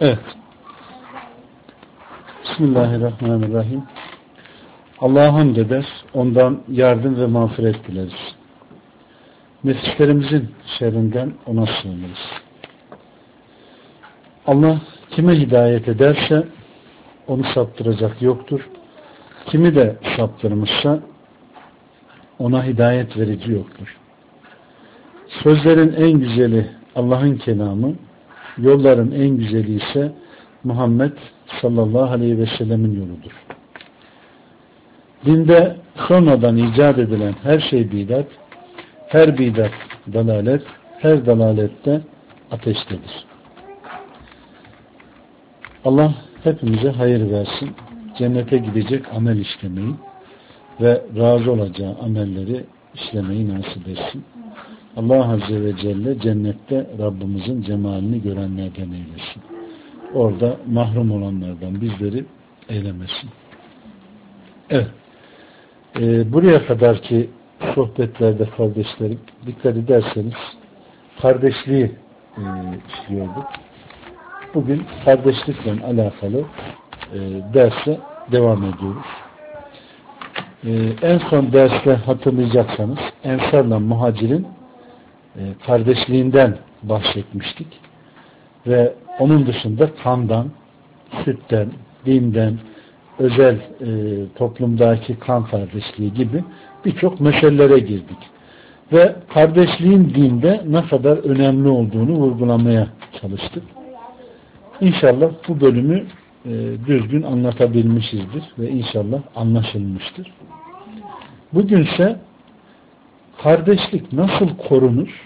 Evet. Bismillahirrahmanirrahim. Allah'a hamd eder, ondan yardım ve mağfiret dileriz. Nefislerimizin şerrinden ona sığınırız. Allah kime hidayet ederse onu saptıracak yoktur. Kimi de saptırmışsa ona hidayet verici yoktur. Sözlerin en güzeli Allah'ın kelamı, yolların en güzeli ise Muhammed sallallahu aleyhi ve sellemin yoludur. Dinde sonradan icat edilen her şey bidat, her bidat dalalet, her dalalette ateştedir. Allah hepimize hayır versin, cennete gidecek amel işlemeyi ve razı olacağı amelleri işlemeyi nasip etsin. Allah Azze ve Celle cennette Rabbimizin cemalini görenlerden eylesin. Orada mahrum olanlardan bizleri eylemesin. Evet. Buraya kadarki sohbetlerde kardeşlerim dikkat ederseniz kardeşliği işliyorduk. Bugün kardeşlikle alakalı derse devam ediyoruz. En son derste hatırlayacaksanız Ensar'la Muhacir'in kardeşliğinden bahsetmiştik. Ve onun dışında kandan, sütten, dinden, özel toplumdaki kan kardeşliği gibi birçok meselelere girdik. Ve kardeşliğin dinde ne kadar önemli olduğunu vurgulamaya çalıştık. İnşallah bu bölümü düzgün anlatabilmişizdir ve inşallah anlaşılmıştır. Bugünse kardeşlik nasıl korunur?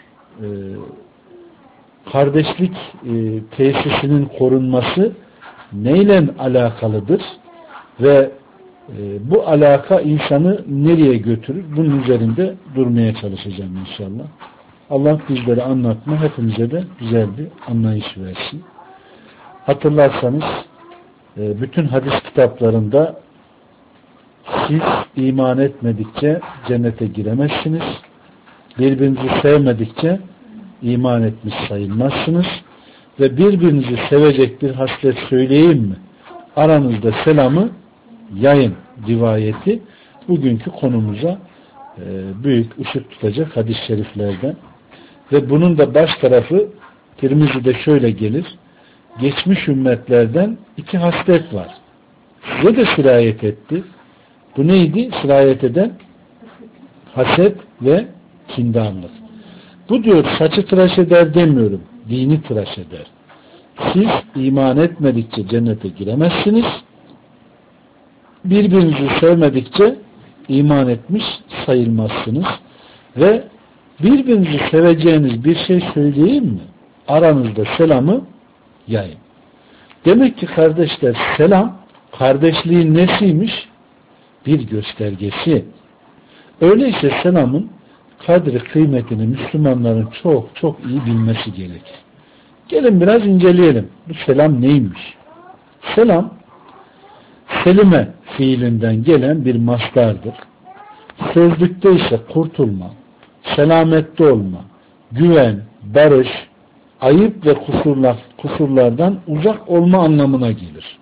Kardeşlik tesisinin korunması neyle alakalıdır ve bu alaka insanı nereye götürür? Bunun üzerinde durmaya çalışacağım inşallah. Allah bizleri anlatma, hepimize de güzel bir anlayış versin. Hatırlarsanız bütün hadis kitaplarında siz iman etmedikçe cennete giremezsiniz. Birbirinizi sevmedikçe iman etmiş sayılmazsınız. Ve birbirinizi sevecek bir haslet söyleyeyim mi? Aranızda selamı yayın rivayeti bugünkü konumuza büyük ışık tutacak hadis-i şeriflerden. Ve bunun da baş tarafı Tirmizi'de şöyle gelir. Geçmiş ümmetlerden iki haslet var. Size de sirayet etti. Bu neydi? Sirayet eden haset ve kindarlık. Bu diyor saçı tıraş eder demiyorum. Dini tıraş eder. Siz iman etmedikçe cennete giremezsiniz. Birbirinizi sevmedikçe iman etmiş sayılmazsınız. Ve birbirinizi seveceğiniz bir şey söyleyeyim mi? Aranızda selamı yayın. Demek ki kardeşler selam kardeşliğin nesiymiş? Bir göstergesi. Öyleyse selamın kadri kıymetini Müslümanların çok çok iyi bilmesi gerekir. Gelin biraz inceleyelim. Bu selam neymiş? Selam selime fiilinden gelen bir mastardır. Sözlükte ise kurtulma, selamette olma, güven, barış, ayıp ve kusurlardan uzak olma anlamına gelir.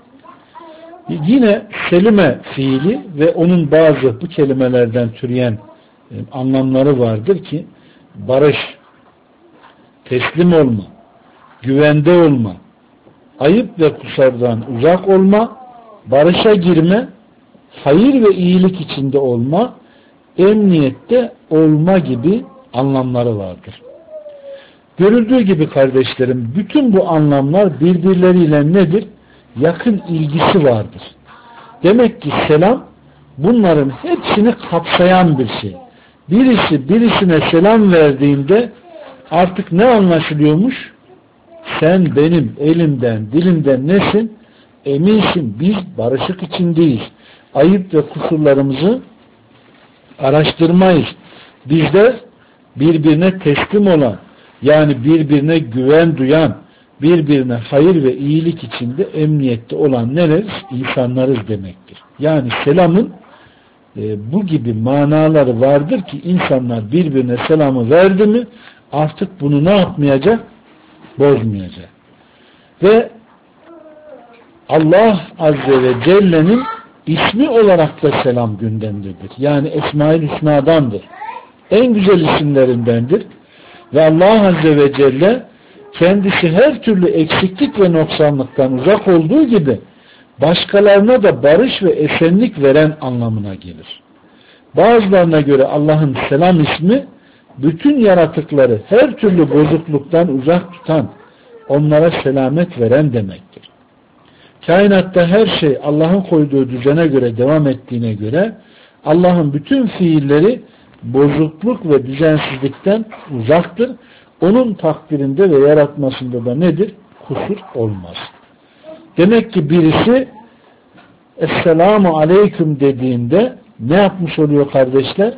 Yine selime fiili ve onun bazı bu kelimelerden türeyen anlamları vardır ki barış, teslim olma, güvende olma, ayıp ve kusurdan uzak olma, barışa girme, hayır ve iyilik içinde olma, emniyette olma gibi anlamları vardır. Görüldüğü gibi kardeşlerim, bütün bu anlamlar birbirleriyle nedir? Yakın ilgisi vardır. Demek ki selam bunların hepsini kapsayan bir şey. Birisi birisine selam verdiğinde artık ne anlaşılıyormuş? Sen benim elimden, dilimden nesin? Eminsin biz barışık içindeyiz. Ayıp ve kusurlarımızı araştırmayız. Bizler birbirine teslim olan, yani birbirine güven duyan, birbirine hayır ve iyilik içinde emniyette olan neleriz? İnsanlarız demektir. Yani selamın bu gibi manaları vardır ki insanlar birbirine selamı verdi mi artık bunu ne yapmayacak? Bozmayacak. Ve Allah Azze ve Celle'nin ismi olarak da selam gündemdedir. Yani Esma-ül Hüsna'dandır. En güzel isimlerindendir. Ve Allah Azze ve Celle kendisi her türlü eksiklik ve noksanlıktan uzak olduğu gibi başkalarına da barış ve esenlik veren anlamına gelir. Bazılarına göre Allah'ın selam ismi bütün yaratıkları her türlü bozukluktan uzak tutan, onlara selamet veren demektir. Kainatta her şey Allah'ın koyduğu düzene göre devam ettiğine göre Allah'ın bütün fiilleri bozukluk ve düzensizlikten uzaktır. Onun takdirinde ve yaratmasında da nedir? Kusur olmaz. Demek ki birisi Esselamu Aleyküm dediğinde ne yapmış oluyor kardeşler?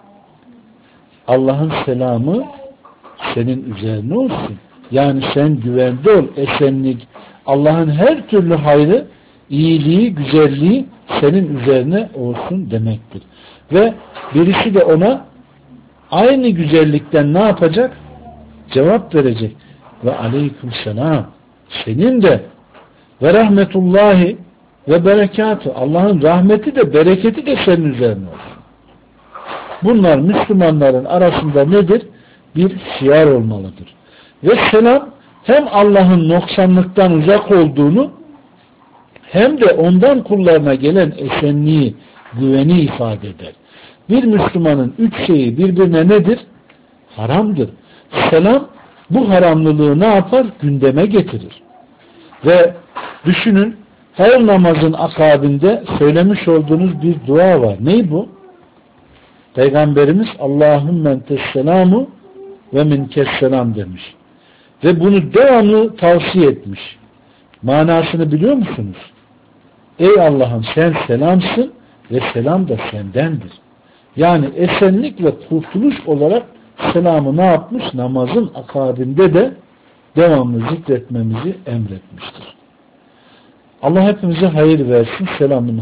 Allah'ın selamı senin üzerine olsun. Yani sen güvende ol, esenlik, Allah'ın her türlü hayrı, iyiliği, güzelliği senin üzerine olsun demektir. Ve birisi de ona aynı güzellikten ne yapacak? Cevap verecek. Ve aleykümselam. Senin de ve rahmetullahi ve berekatü. Allah'ın rahmeti de bereketi de senin üzerine olsun. Bunlar Müslümanların arasında nedir? Bir şiar olmalıdır. Ve selam hem Allah'ın noksanlıktan uzak olduğunu hem de ondan kullarına gelen esenliği, güveni ifade eder. Bir Müslümanın üç şeyi birbirine nedir? Haramdır. Selam bu haramlılığı ne yapar? Gündeme getirir. Ve düşünün, her namazın akabinde söylemiş olduğunuz bir dua var. Ney bu? Peygamberimiz Allahümme entesselamu ve minkesselam demiş. Ve bunu devamlı tavsiye etmiş. Manasını biliyor musunuz? Ey Allah'ım sen selamsın ve selam da sendendir. Yani esenlik ve kurtuluş olarak selamı ne yapmış? Namazın akabinde de devamlı zikretmemizi emretmiştir. Allah hepimize hayır versin. Selamın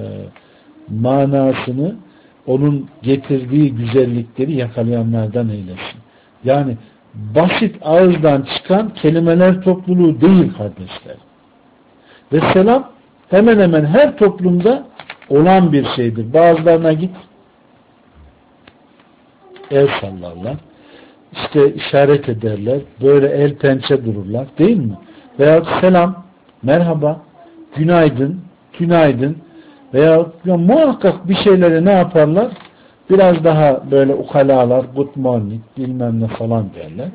manasını, onun getirdiği güzellikleri yakalayanlardan eylesin. Yani basit ağızdan çıkan kelimeler topluluğu değil kardeşler. Ve selam hemen hemen her toplumda olan bir şeydir. Bazılarına git, el sallarlar, işte işaret ederler, böyle el pençe dururlar, değil mi? Veya selam, merhaba, günaydın, tünaydın veya muhakkak bir şeyleri ne yaparlar? Biraz daha böyle ukalalar, good morning, bilmem ne falan derler.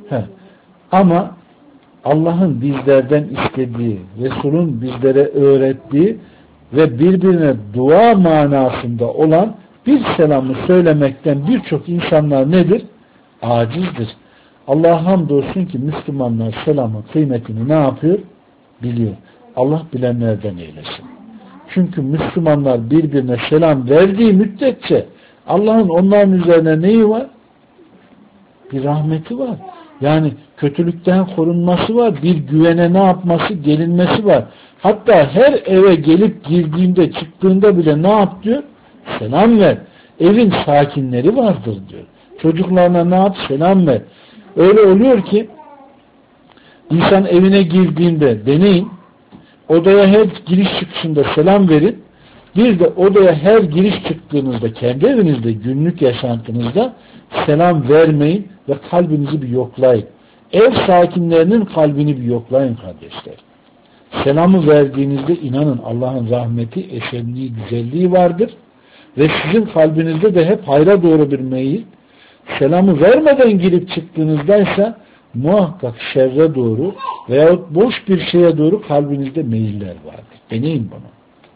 Ama Allah'ın bizlerden istediği, Resul'ün bizlere öğrettiği ve birbirine dua manasında olan bir selamı söylemekten birçok insanlar nedir? Acizdir. Allah'a hamdolsun ki Müslümanlar selamın kıymetini ne yapıyor? Biliyor. Allah bilenlerden eylesin. Çünkü Müslümanlar birbirine selam verdiği müddetçe Allah'ın onların üzerine neyi var? Bir rahmeti var. Yani kötülükten korunması var. Bir güvene ne yapması? Gelinmesi var. Hatta her eve gelip girdiğinde çıktığında bile ne yap diyor? Selam ver. Evin sakinleri vardır diyor. Çocuklarına ne yap? Selam ver. Öyle oluyor ki insan evine girdiğinde deneyin. Odaya her giriş çıkışında selam verin. Bir de odaya her giriş çıktığınızda kendi evinizde günlük yaşantınızda selam vermeyin ve kalbinizi bir yoklayın. Ev sakinlerinin kalbini bir yoklayın kardeşler. Selamı verdiğinizde inanın Allah'ın rahmeti, esenliği, güzelliği vardır. Ve sizin kalbinizde de hep hayra doğru bir meyil. Selamı vermeden girip çıktığınızdaysa muhakkak şerre doğru veyahut boş bir şeye doğru kalbinizde meyiller vardır. Deneyin bunu.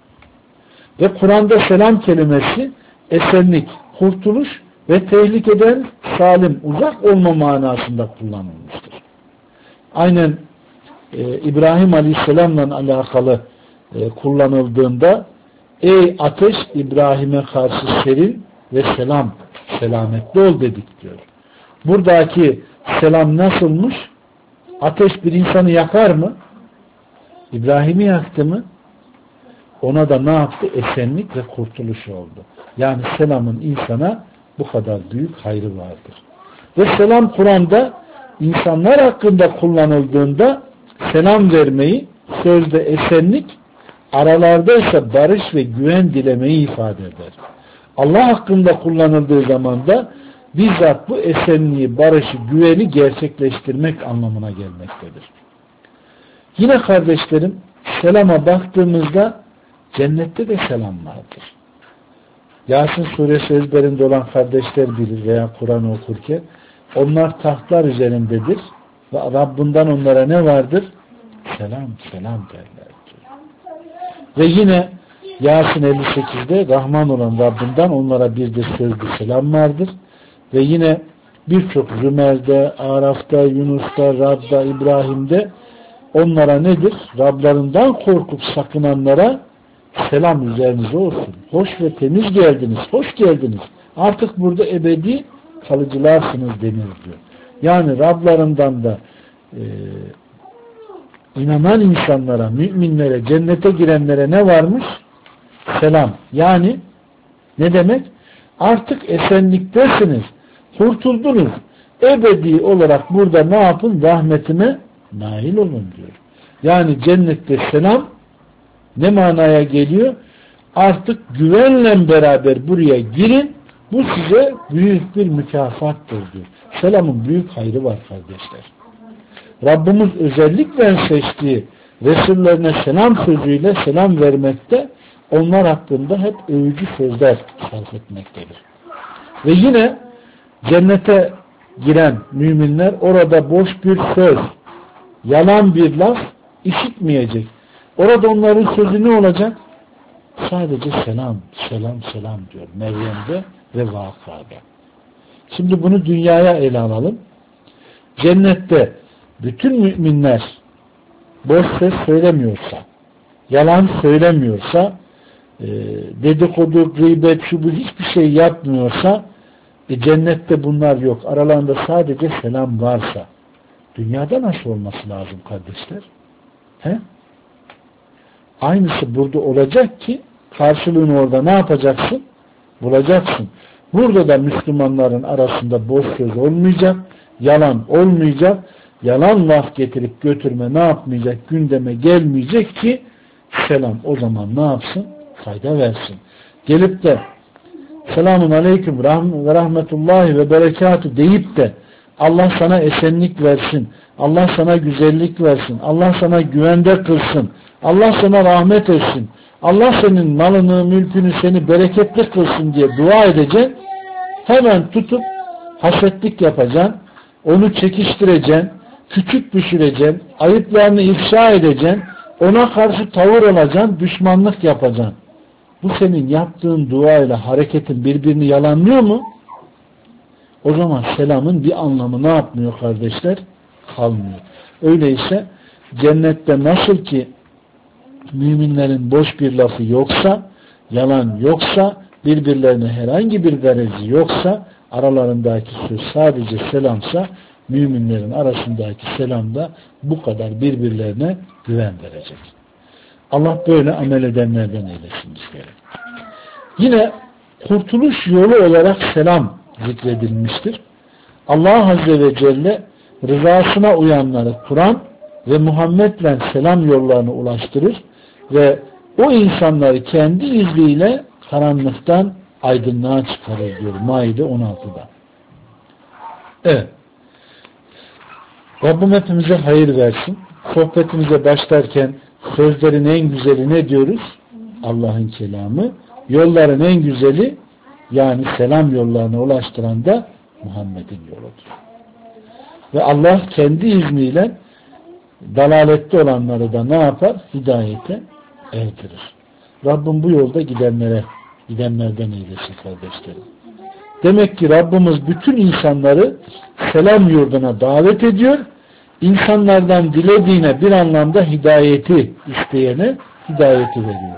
Ve Kur'an'da selam kelimesi esenlik, kurtuluş ve tehlikeden salim, uzak olma manasında kullanılmıştır. Aynen İbrahim Aleyhisselam'la alakalı kullanıldığında ey ateş İbrahim'e karşı serin ve selametli ol dedik diyor. Buradaki selam nasılmış? Ateş bir insanı yakar mı? İbrahim'i yaktı mı? Ona da ne yaptı? Esenlik ve kurtuluş oldu. Yani selamın insana bu kadar büyük hayrı vardır. Ve selam Kur'an'da insanlar hakkında kullanıldığında selam vermeyi sözde esenlik, aralarda ise barış ve güven dilemeyi ifade eder. Allah hakkında kullanıldığı zaman da bizzat bu esenliği, barışı, güveni gerçekleştirmek anlamına gelmektedir. Yine kardeşlerim, selama baktığımızda cennette de selam vardır. Yasin suresi ezberinde olan kardeşler bilir veya Kur'an okurken onlar tahtlar üzerindedir ve Rabbinden onlara ne vardır? Selam, selam derler. Ve yine Yasin 58'de Rahman olan Rabbinden onlara bir de sözlü selam vardır. Ve yine birçok Zümer'de, Araf'ta, Yunus'ta, Rad'da, İbrahim'de onlara nedir? Rablarından korkup sakınanlara selam üzerinize olsun. Hoş ve temiz geldiniz, hoş geldiniz. Artık burada ebedi kalıcılarsınız denir diyor. Yani Rablarından da inanan insanlara, müminlere, cennete girenlere ne varmış? Selam. Yani ne demek? Artık esenliktesiniz. Kurtuldunuz. Ebedi olarak burada ne yapın? Rahmetime nail olun diyor. Yani cennette selam ne manaya geliyor? Artık güvenle beraber buraya girin. Bu size büyük bir mükafattır diyor. Selamın büyük hayrı var kardeşler. Rabbimiz özellikle seçtiği Resullerine selam sözüyle selam vermekte, onlar hakkında hep övücü sözler sarf etmektedir. Ve yine cennete giren müminler orada boş bir söz, yalan bir laf işitmeyecek. Orada onların sözü ne olacak? Sadece selam, selam, selam diyor Meryem'de ve Vaka'da. Şimdi bunu dünyaya ele alalım. Cennette bütün müminler boş söz söylemiyorsa, yalan söylemiyorsa, dedikodu, gıybet, şu bu hiçbir şey yapmıyorsa, cennette bunlar yok. Aralarında sadece selam varsa, dünyada nasıl olması lazım kardeşler? He? Aynısı burada olacak ki, karşılığını orada ne yapacaksın? Bulacaksın. Burada da Müslümanların arasında boş söz olmayacak, yalan olmayacak, yalan laf getirip götürme ne yapmayacak, gündeme gelmeyecek ki selam o zaman ne yapsın? Fayda versin. Gelip de selamun aleyküm ve rahmetullahi ve berekatü deyip de Allah sana esenlik versin, Allah sana güzellik versin, Allah sana güvende kılsın, Allah sana rahmet etsin, Allah senin malını, mülkünü seni bereketli kılsın diye dua edeceksin. Hemen tutup hasetlik yapacaksın, onu çekiştireceksin, küçük düşüreceksin, ayıplarını ifşa edeceksin, ona karşı tavır alacaksın, düşmanlık yapacaksın. Bu senin yaptığın duayla hareketin birbirini yalanlıyor mu? O zaman selamın bir anlamı ne yapmıyor kardeşler? Kalmıyor. Öyleyse cennette nasıl ki müminlerin boş bir lafı yoksa, yalan yoksa, birbirlerine herhangi bir garezi yoksa, aralarındaki söz sadece selamsa, müminlerin arasındaki selam da bu kadar birbirlerine güven verecek. Allah böyle amel edenlerden eylesin bizleri. Yine kurtuluş yolu olarak selam zikredilmiştir. Allah Azze ve Celle rızasına uyanları Kur'an ve Muhammed'le selam yollarını ulaştırır ve o insanları kendi izniyle karanlıktan aydınlığa çıkarır diyor Maide 16'da. Evet. Rabbim hepimize hayır versin. Sohbetimize başlarken sözlerin en güzeli ne diyoruz? Allah'ın kelamı. Yolların en güzeli yani selam yollarına ulaştıran da Muhammed'in yoludur. Ve Allah kendi izniyle dalalette olanları da ne yapar? Hidayete erdirir. Rabbim bu yolda gidenlerden eylesin kardeşlerim. Demek ki Rabbimiz bütün insanları selam yurduna davet ediyor. İnsanlardan dilediğine bir anlamda hidayeti isteyene hidayeti veriyor.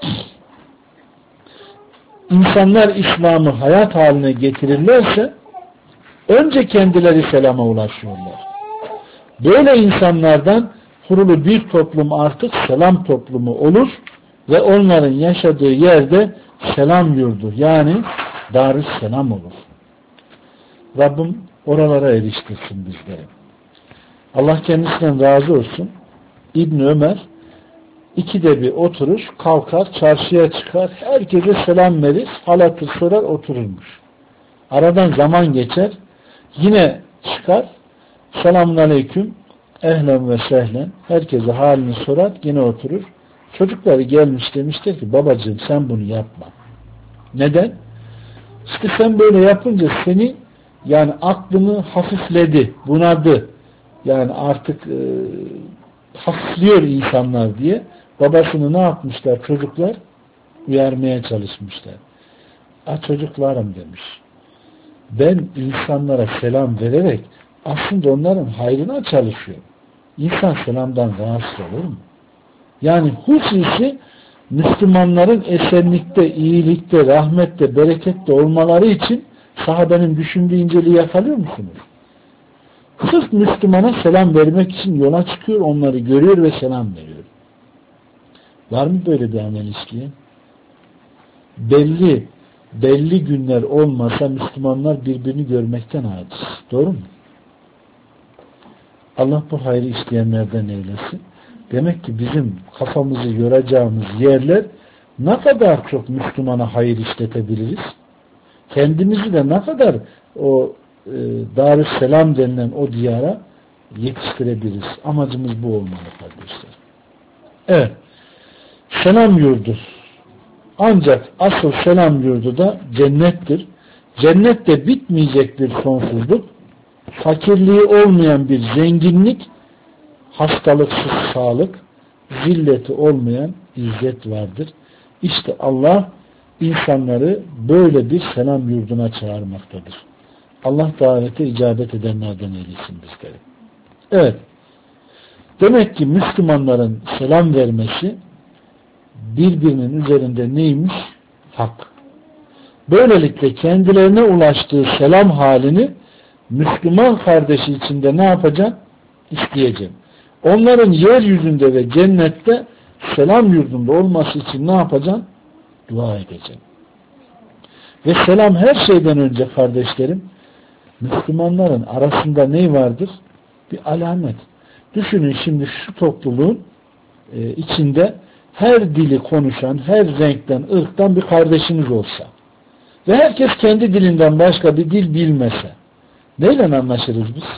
İnsanlar İslam'ı hayat haline getirirlerse önce kendileri selama ulaşıyorlar. Böyle insanlardan kurulu bir toplum artık selam toplumu olur ve onların yaşadığı yerde selam yurdu yani Darüsselam olur. Rabbim oralara eriştirsin bizleri. Allah kendisinden razı olsun. İbn Ömer İkide bir oturur, kalkar, çarşıya çıkar, herkese selam verir, hal hatır sorar, otururmuş. Aradan zaman geçer, yine çıkar, selamun aleyküm, ehlen ve sehlen, herkese halini sorar, yine oturur. Çocukları gelmiş demişler ki, babacığım sen bunu yapma. Neden? İşte sen böyle yapınca seni yani aklını hafifledi, bunadı. Yani artık hafifliyor insanlar diye babasını ne yapmışlar çocuklar? Uyarmaya çalışmışlar. Çocuklarım demiş. Ben insanlara selam vererek aslında onların hayrına çalışıyorum. İnsan selamdan rahatsız olur mu? Yani hususi Müslümanların esenlikte, iyilikte, rahmette, berekette olmaları için sahabenin düşündüğü inceliği yakalıyor musunuz? Sırf Müslümana selam vermek için yola çıkıyor, onları görüyor ve selam veriyor. Var mı böyle bir amel isteyen? Belli günler olmasa Müslümanlar birbirini görmekten aciz. Doğru mu? Allah bu hayrı isteyenlerden eylesin. Demek ki bizim kafamızı yoracağımız yerler ne kadar çok Müslümana hayır işletebiliriz? Kendimizi de ne kadar o Darüsselam denilen o diyara yetiştirebiliriz. Amacımız bu olmalı kardeşler. Evet. Selam yurdu. Ancak asıl selam yurdu da cennettir. Cennette bitmeyecek bir sonsuzluk, fakirliği olmayan bir zenginlik, hastalıksız sağlık, zilleti olmayan izzet vardır. İşte Allah insanları böyle bir selam yurduna çağırmaktadır. Allah davete icabet edenlerden eylesin bizleri. Evet. Demek ki Müslümanların selam vermesi birbirinin üzerinde neymiş? Hak. Böylelikle kendilerine ulaştığı selam halini Müslüman kardeşi içinde ne yapacak? İsteyeceğim. Onların yeryüzünde ve cennette selam yurdunda olması için ne yapacağım? Dua edeceğim. Ve selam her şeyden önce kardeşlerim, Müslümanların arasında ne vardır? Bir alamet. Düşünün şimdi şu topluluğun içinde her dili konuşan, her renkten, ırktan bir kardeşiniz olsa ve herkes kendi dilinden başka bir dil bilmese neyle anlaşırız biz?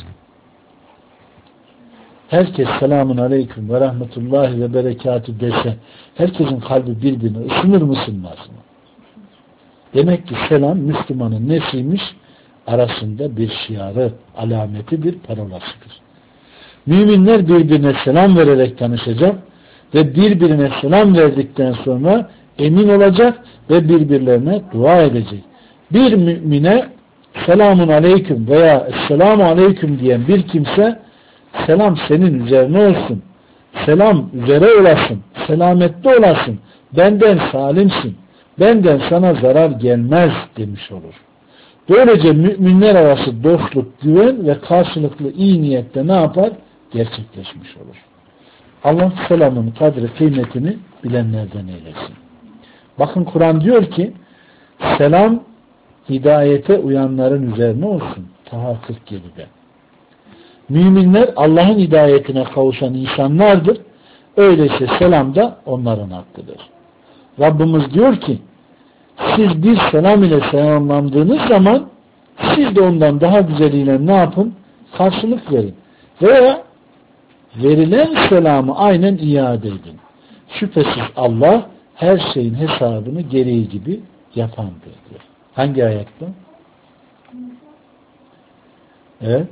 Herkes selamun aleyküm ve rahmetullahi ve berekatü dese herkesin kalbi birbirine ısınır mı ısınmaz mı? Demek ki selam Müslümanın nesiymiş? Arasında bir şiarı, alameti, bir parolasıdır. Müminler birbirine selam vererek tanışacak ve birbirine selam verdikten sonra emin olacak ve birbirlerine dua edecek. Bir mümine selamun aleyküm veya esselamu aleyküm diyen bir kimse selam senin üzerine olsun, selam üzere olasın, selametli olasın, benden salimsin, benden sana zarar gelmez demiş olur. Böylece müminler arası dostluk, güven ve karşılıklı iyi niyette ne yapar? Gerçekleşmiş olur. Allah selamın kadri kıymetini bilenlerden eylesin. Bakın Kur'an diyor ki selam hidayete uyanların üzerine olsun. Taha 47'de. Müminler Allah'ın hidayetine kavuşan insanlardır. Öyleyse selam da onların hakkıdır. Rabbimiz diyor ki siz bir selam ile selamlandığınız zaman siz de ondan daha güzeliyle ne yapın? Karşılık verin. Veya verilen selamı aynen iade edin. Şüphesiz Allah her şeyin hesabını gereği gibi yapandır diyor. Hangi ayet bu? Evet.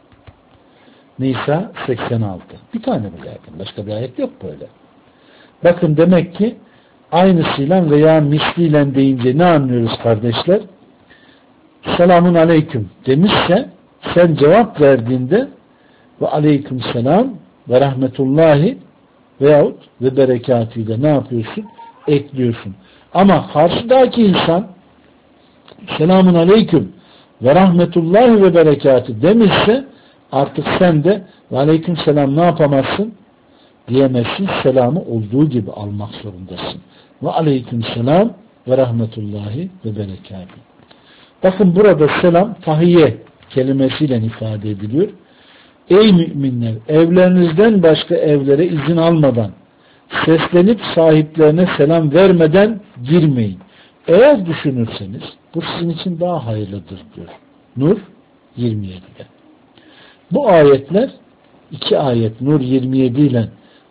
Nisa 86. Bir tane bu zaten. Başka bir ayet yok böyle. Bakın demek ki aynısıyla veya misliyle deyince ne anlıyoruz kardeşler? Selamun aleyküm demişse sen cevap verdiğinde ve aleyküm selam ve rahmetullahi veyahut ve berekatıyla ne yapıyorsun? Ekliyorsun. Ama karşıdaki insan selamun aleyküm ve rahmetullahi ve berekatı demişse artık sen de ve aleyküm selam ne yapamazsın? Diyemezsin. Selamı olduğu gibi almak zorundasın. Ve aleyküm selam ve rahmetullahi ve berekatı. Bakın burada selam tahiyye kelimesiyle ifade ediliyor. Ey müminler! Evlerinizden başka evlere izin almadan seslenip sahiplerine selam vermeden girmeyin. Eğer düşünürseniz bu sizin için daha hayırlıdır diyor. Nur 27'de. Bu ayetler, iki ayet Nur 27 ile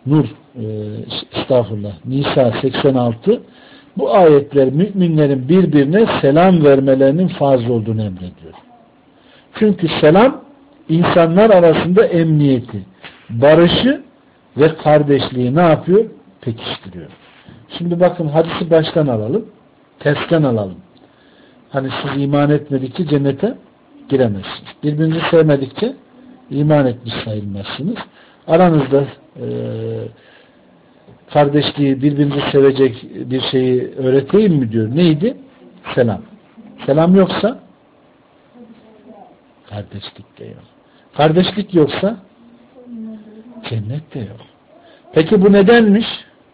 Nisa 86, bu ayetler müminlerin birbirine selam vermelerinin farz olduğunu emrediyor. Çünkü selam insanlar arasında emniyeti, barışı ve kardeşliği ne yapıyor? Pekiştiriyor. Şimdi bakın hadisi baştan alalım. Tersten alalım. Hani siz iman etmedikçe cennete giremezsiniz. Birbirinizi sevmedikçe iman etmiş sayılmazsınız. Aranızda kardeşliği, birbirinizi sevecek bir şeyi öğreteyim mi diyor. Neydi? Selam. Selam yoksa kardeşlik de yok. Kardeşlik yoksa cennet de yok. Peki bu nedenmiş?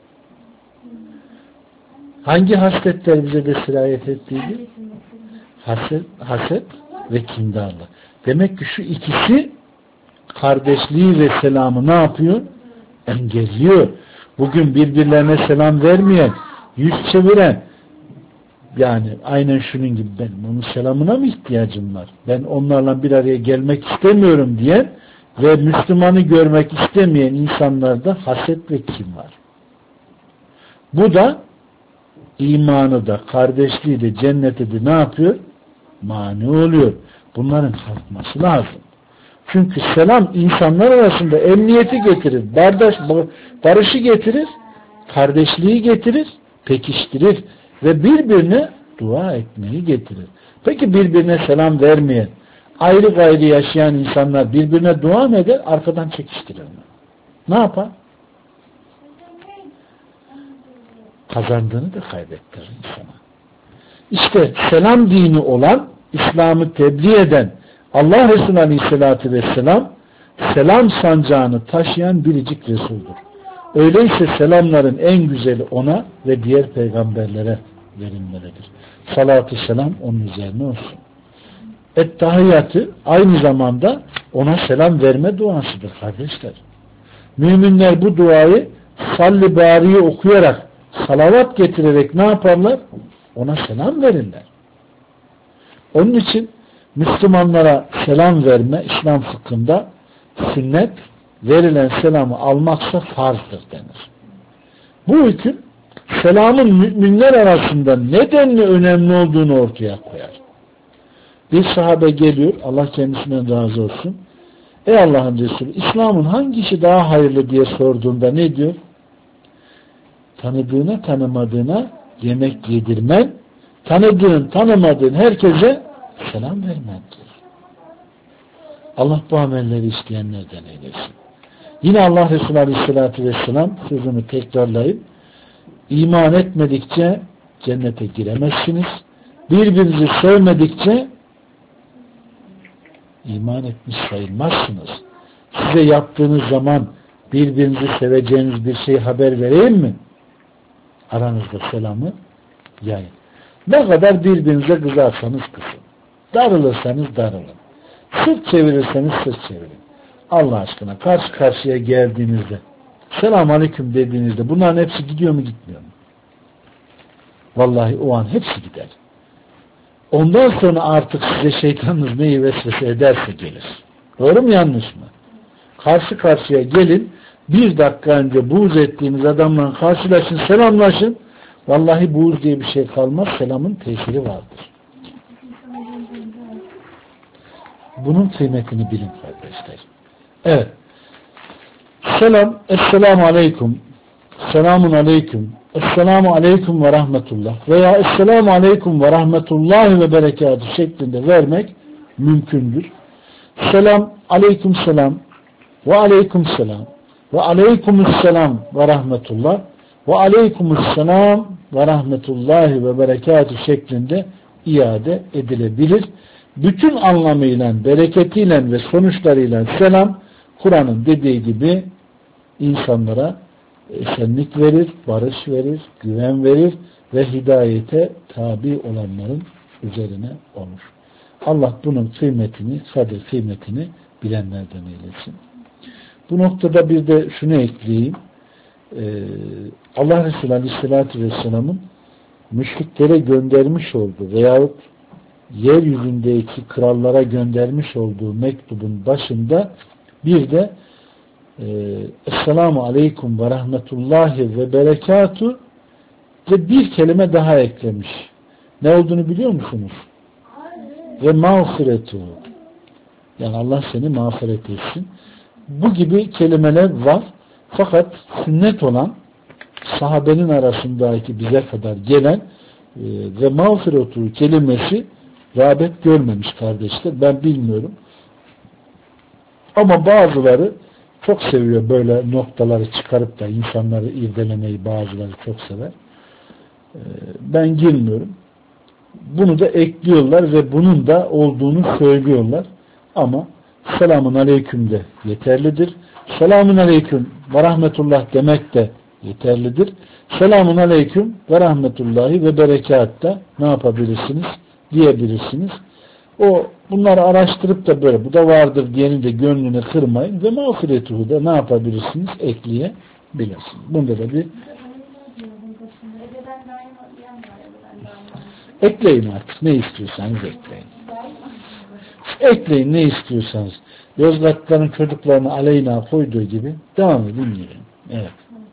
Hangi hasletler bize de sirayet ettiydi? Haset ve kindarlık. Demek ki şu ikisi kardeşliği ve selamı ne yapıyor? Engelliyor. Bugün birbirlerine selam vermeyen, yüz çeviren, yani aynen şunun gibi, benim onun selamına mı ihtiyacım var? Ben onlarla bir araya gelmek istemiyorum diyen ve Müslümanı görmek istemeyen insanlarda haset ve kin var. Bu da imanı da, kardeşliği de, cenneti de ne yapıyor? Mani oluyor. Bunların kalkması lazım. Çünkü selam insanlar arasında emniyeti getirir, barışı getirir, kardeşliği getirir, pekiştirir ve birbirine dua etmeyi getirir. Peki birbirine selam vermeyen, ayrı gayrı yaşayan insanlar birbirine dua mı eder? Arkadan çekiştirirler. Ne yapar? Kazandığını da kaybettirir insana. İşte selam dini olan, İslam'ı tebliğ eden Allah Resulü Aleyhisselatü Vesselam selam sancağını taşıyan biricik Resul'dur. Öyleyse selamların en güzeli ona ve diğer peygamberlere verilmelidir. Salatü selam onun üzerine olsun. Et-tahiyyatı aynı zamanda ona selam verme duasıdır kardeşler. Müminler bu duayı salli bariyi okuyarak, salavat getirerek ne yaparlar? Ona selam verirler. Onun için Müslümanlara selam verme İslam fıkhında sünnet, verilen selamı almaksa farzdır denir. Bu hüküm selamın müminler arasında nedenle önemli olduğunu ortaya koyar. Bir sahabe geliyor, Allah kendisinden razı olsun. Ey Allah'ın Resulü, İslam'ın hangi işi daha hayırlı diye sorduğunda ne diyor? Tanıdığına tanımadığına yemek yedirmen, tanıdığın tanımadığın herkese selam vermendir. Allah bu amelleri isteyenlerden eylesin. Yine Allah Resulü Aleyhisselatü Vesselam sözünü tekrarlayıp, iman etmedikçe cennete giremezsiniz. Birbirinizi sevmedikçe iman etmiş sayılmazsınız. Size yaptığınız zaman birbirinizi seveceğiniz bir şey haber vereyim mi? Aranızda selamı yayın. Ne kadar birbirinize kızarsanız kızın. Darılırsanız darılın. Sırt çevirirseniz sırt çevirin. Allah aşkına karşı karşıya geldiğinizde selamun aleyküm dediğinizde bunların hepsi gidiyor mu gitmiyor mu? Vallahi o an hepsi gider. Ondan sonra artık size şeytanınız neyi vesvese ederse gelir. Doğru mu yanlış mı? Karşı karşıya gelin, bir dakika önce buğz ettiğiniz adamla karşılaşın, selamlaşın. Vallahi buğz diye bir şey kalmaz, selamın tesiri vardır. Bunun kıymetini bilin kardeşler. Evet. Selam, esselamu aleyküm, selamun aleyküm, esselamu aleyküm ve rahmetullah veya esselamu aleyküm ve rahmetullahi ve berekatü şeklinde vermek mümkündür. Selam, aleyküm selam ve aleyküm selam ve aleykümüsselam ve rahmetullah ve aleykümüsselam ve rahmetullahi ve berekatü şeklinde iade edilebilir. Bütün anlamıyla, bereketiyle ve sonuçlarıyla selam, Kur'an'ın dediği gibi insanlara esenlik verir, barış verir, güven verir ve hidayete tabi olanların üzerine olur. Allah bunun kıymetini, kadir kıymetini bilenlerden eylesin. Bu noktada bir de şunu ekleyeyim. Allah Resulü Aleyhisselatü Vesselam'ın müşriklere göndermiş olduğu veyahut yeryüzündeki krallara göndermiş olduğu mektubun başında bir de Esselamu Aleyküm ve Rahmetullahi ve Berekatuhu ve bir kelime daha eklemiş. Ne olduğunu biliyor musunuz? Ve mağfiretu. Yani Allah seni mağfiret etsin. Bu gibi kelimeler var. Fakat sünnet olan sahabenin arasındaki bize kadar gelen ve mağfiretu kelimesi rağbet görmemiş kardeşler. Ben bilmiyorum. Ama bazıları çok seviyor böyle noktaları çıkarıp da insanları irdelemeyi, bazıları çok sever. Ben girmiyorum. Bunu da ekliyorlar ve bunun da olduğunu söylüyorlar. Ama selamun aleyküm de yeterlidir. Selamun aleyküm ve rahmetullah demek de yeterlidir. Selamun aleyküm ve rahmetullahi ve berekat da ne yapabilirsiniz? Diyebilirsiniz. Bunları araştırıp da böyle bu da vardır diyenin de gönlünü kırmayın ve mağfiretuhu da ne yapabilirsiniz? Ekleyebilirsiniz. Bunda da bir ekleyin artık. Ne istiyorsanız ekleyin. Ekleyin ne istiyorsanız. Yozgatların çocuklarını aleyhine koyduğu gibi devam edin yiyin. Evet.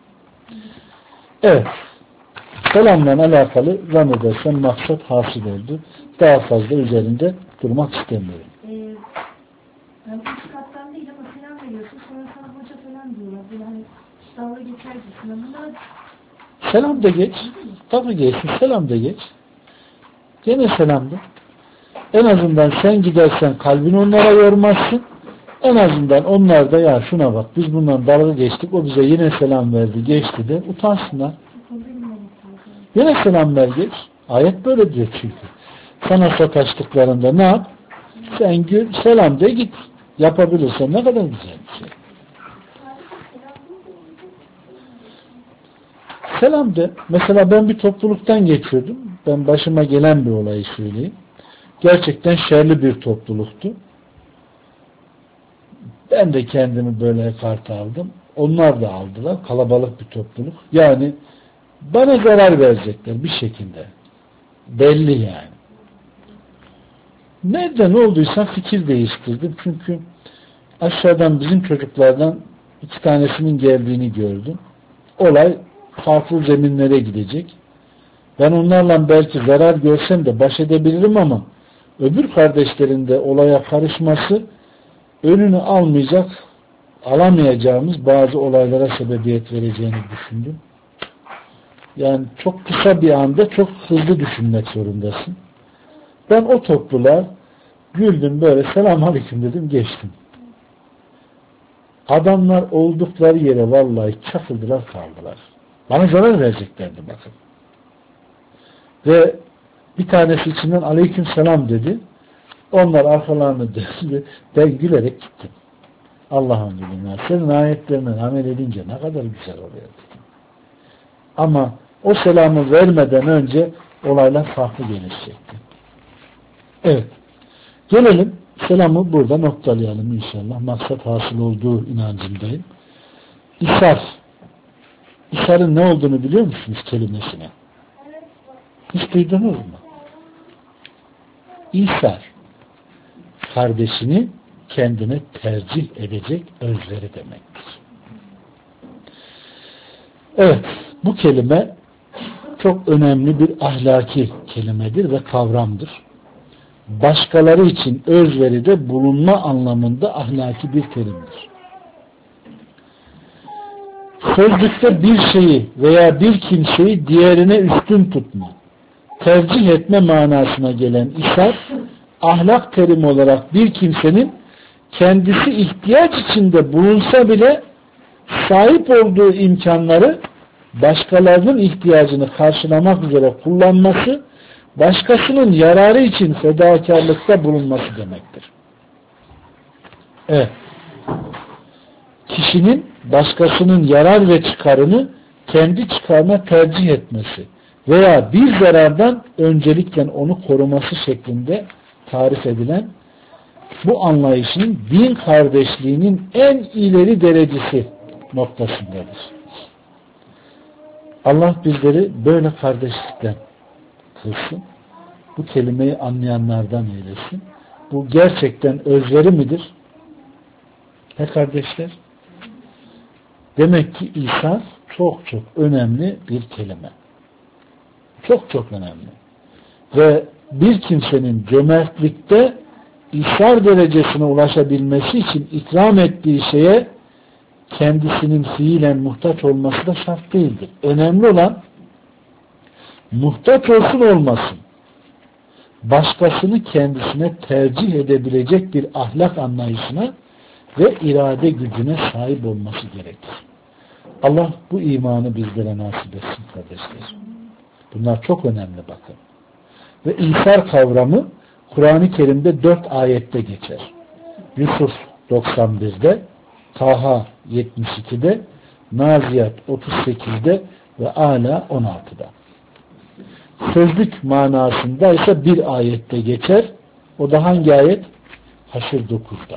Evet. Selamla alakalı zannedersem maksat hasıl oldu. Daha fazla üzerinde durmak istemiyorum. Yani üst kattan değil ama selam veriyorsun. Sonra sana hoca falan diyorlar. Böyle hani dalga geçercesine. Bunlar... Selam da geç. Tabii geçsin. Selam da geç. Gene selam da. En azından sen gidersen kalbini onlara yormazsın. En azından onlar da ya şuna bak biz bundan dalga geçtik. O bize yine selam verdi. Geçti de utansınlar. Yine selam ver geç. Ayet böyle diyor çünkü. Sana sataştıklarında ne yap? Sen gül, selam de git. Yapabilirsen ne kadar güzel bir şey. Selam de. Mesela ben bir topluluktan geçiyordum. Ben başıma gelen bir olayı söyleyeyim. Gerçekten şerli bir topluluktu. Ben de kendimi böyle kart aldım. Onlar da aldılar. Kalabalık bir topluluk. Yani bana zarar verecekler bir şekilde. Belli yani. Nereden olduysa fikir değiştirdim. Çünkü aşağıdan bizim çocuklardan 2 tanesinin geldiğini gördüm. Olay farklı zeminlere gidecek. Ben onlarla belki zarar görsem de baş edebilirim ama öbür kardeşlerin de olaya karışması önünü alamayacağımız bazı olaylara sebebiyet vereceğini düşündüm. Yani çok kısa bir anda çok hızlı düşünmek zorundasın. Ben o topluluğa güldüm böyle selamünaleyküm dedim geçtim. Adamlar oldukları yere vallahi çakıldılar kaldılar. Bana zarar vereceklerdi bakın. Ve bir tanesi içinden aleyküm selam dedi. Onlar arkalarını döndü. Ben gülerek gittim. Allah'ım dedim ya senin ayetlerinden amel edince ne kadar güzel oluyor dedim. Ama o selamı vermeden önce olaylar farklı gelişecekti. Evet. Gelelim. Selamı burada noktalayalım inşallah. Maksat hasıl olduğu inancındayım. İsar. İsar'ın ne olduğunu biliyor musunuz kelimesine? Hiç duydunuz mu? İsar. Kardeşini kendine tercih edecek özveri demektir. Evet. Bu kelime çok önemli bir ahlaki kelimedir ve kavramdır. Başkaları için özveride bulunma anlamında ahlaki bir terimdir. Sözlükte bir şeyi veya bir kimseyi diğerine üstün tutma, tercih etme manasına gelen isar, ahlak terimi olarak bir kimsenin kendisi ihtiyaç içinde bulunsa bile sahip olduğu imkanları başkalarının ihtiyacını karşılamak üzere kullanması, başkasının yararı için fedakarlıkta bulunması demektir. Evet. Kişinin başkasının yarar ve çıkarını kendi çıkarına tercih etmesi veya bir zarardan öncelikle onu koruması şeklinde tarif edilen bu anlayışın din kardeşliğinin en ileri derecesi noktasındadır. Allah bizleri böyle kardeşlikten kılsın. Bu kelimeyi anlayanlardan eylesin. Bu gerçekten özveri midir? He kardeşler? Demek ki İsa çok çok önemli bir kelime. Çok çok önemli. Ve bir kimsenin cömertlikte İsar derecesine ulaşabilmesi için ikram ettiği şeye kendisinin fiilen muhtaç olması da şart değildir. Önemli olan muhtaç olsun olmasın, başkasını kendisine tercih edebilecek bir ahlak anlayışına ve irade gücüne sahip olması gerekir. Allah bu imanı bizlere nasip etsin kardeşler. Bunlar çok önemli bakın. Ve İsar kavramı Kur'an-ı Kerim'de 4 ayette geçer. Yusuf 91'de, Taha 72'de, Naziyat 38'de ve Ala 16'da. Sözlük manasında ise bir ayette geçer. O da hangi ayet? Haşr 9'da.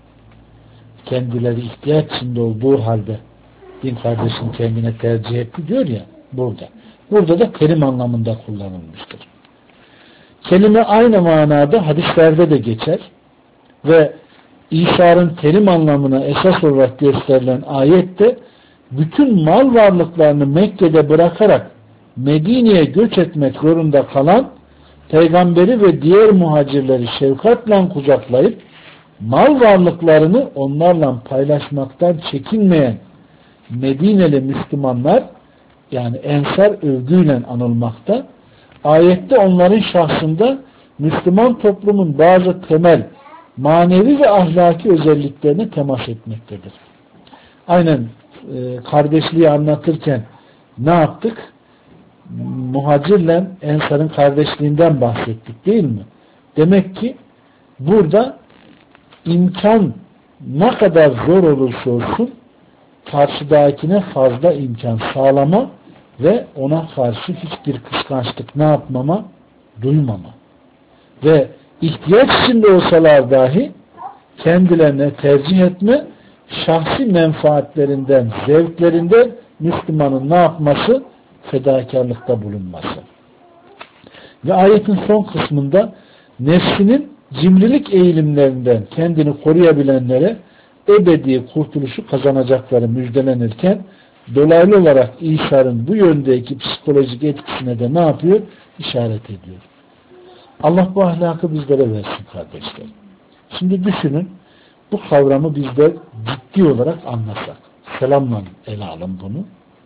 Kendileri ihtiyaç içinde olduğu halde din kardeşini kendine tercih etti diyor ya burada. Burada da terim anlamında kullanılmıştır. Kelime aynı manada hadislerde de geçer ve İsa'nın terim anlamına esas olarak gösterilen ayette bütün mal varlıklarını Mekke'de bırakarak Medine'ye göç etmek zorunda kalan peygamberi ve diğer muhacirleri şefkatle kucaklayıp mal varlıklarını onlarla paylaşmaktan çekinmeyen Medineli Müslümanlar yani Ensar övgüyle anılmakta. Ayette onların şahsında Müslüman toplumun bazı temel manevi ve ahlaki özelliklerine temas etmektedir. Aynen kardeşliği anlatırken ne yaptık? Muhacirle Ensar'ın kardeşliğinden bahsettik değil mi? Demek ki burada imkan ne kadar zor olursa olsun karşıdakine fazla imkan sağlama ve ona karşı hiçbir kıskançlık ne yapmama? Duymama. Ve ihtiyaç içinde olsalar dahi kendilerine tercih etme, şahsi menfaatlerinden, zevklerinden Müslümanın ne yapması? Fedakarlıkta bulunması. Ve ayetin son kısmında nefsinin cimrilik eğilimlerinden kendini koruyabilenlere ebedi kurtuluşu kazanacakları müjdelenirken dolaylı olarak İsa'nın bu yöndeki psikolojik etkisine de ne yapıyor? İşaret ediyor. Allah bu ahlakı bizlere versin kardeşler. Şimdi düşünün bu kavramı bizler ciddi olarak anlasak. Selamla ele alın bunu.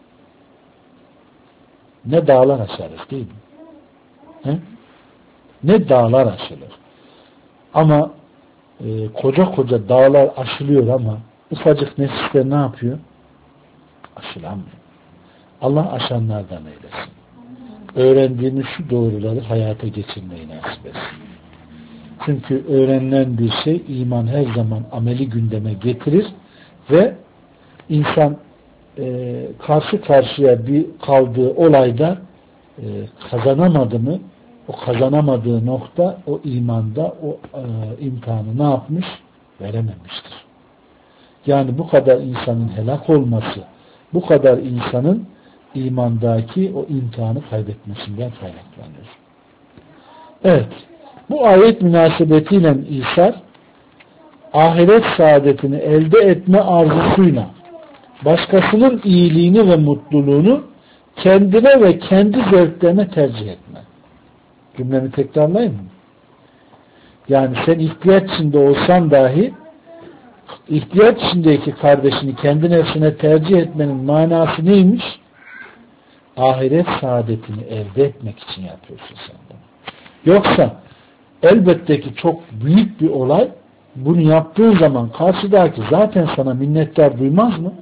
Ne dağlar aşarız değil mi? He? Ne dağlar aşılır. Ama koca koca dağlar aşılıyor ama ufacık nefisler ne yapıyor? Aşılamıyor. Allah aşanlardan eylesin. Öğrendiğimiz şu doğruları hayata geçirmeyi nasip etsin. Çünkü öğrenilen bir şey iman her zaman ameli gündeme getirir ve insan karşı karşıya bir kaldığı olayda kazanamadı mı o kazanamadığı nokta o imanda o imtihanı ne yapmış? Verememiştir. Yani bu kadar insanın helak olması bu kadar insanın imandaki o imtihanı kaybetmesinden kaynaklanıyor. Evet. Bu ayet münasebetiyle İsa ahiret saadetini elde etme arzusuyla başkasının iyiliğini ve mutluluğunu kendine ve kendi zevklerine tercih etme. Cümlemi tekrarlayayım mı? Yani sen ihtiyaç içinde olsan dahi ihtiyaç içindeki kardeşini kendi nefsine tercih etmenin manası neymiş? Ahiret saadetini elde etmek için yapıyorsun sen bunu. Yoksa elbette ki çok büyük bir olay bunu yaptığın zaman karşıdaki zaten sana minnettar duymaz mı?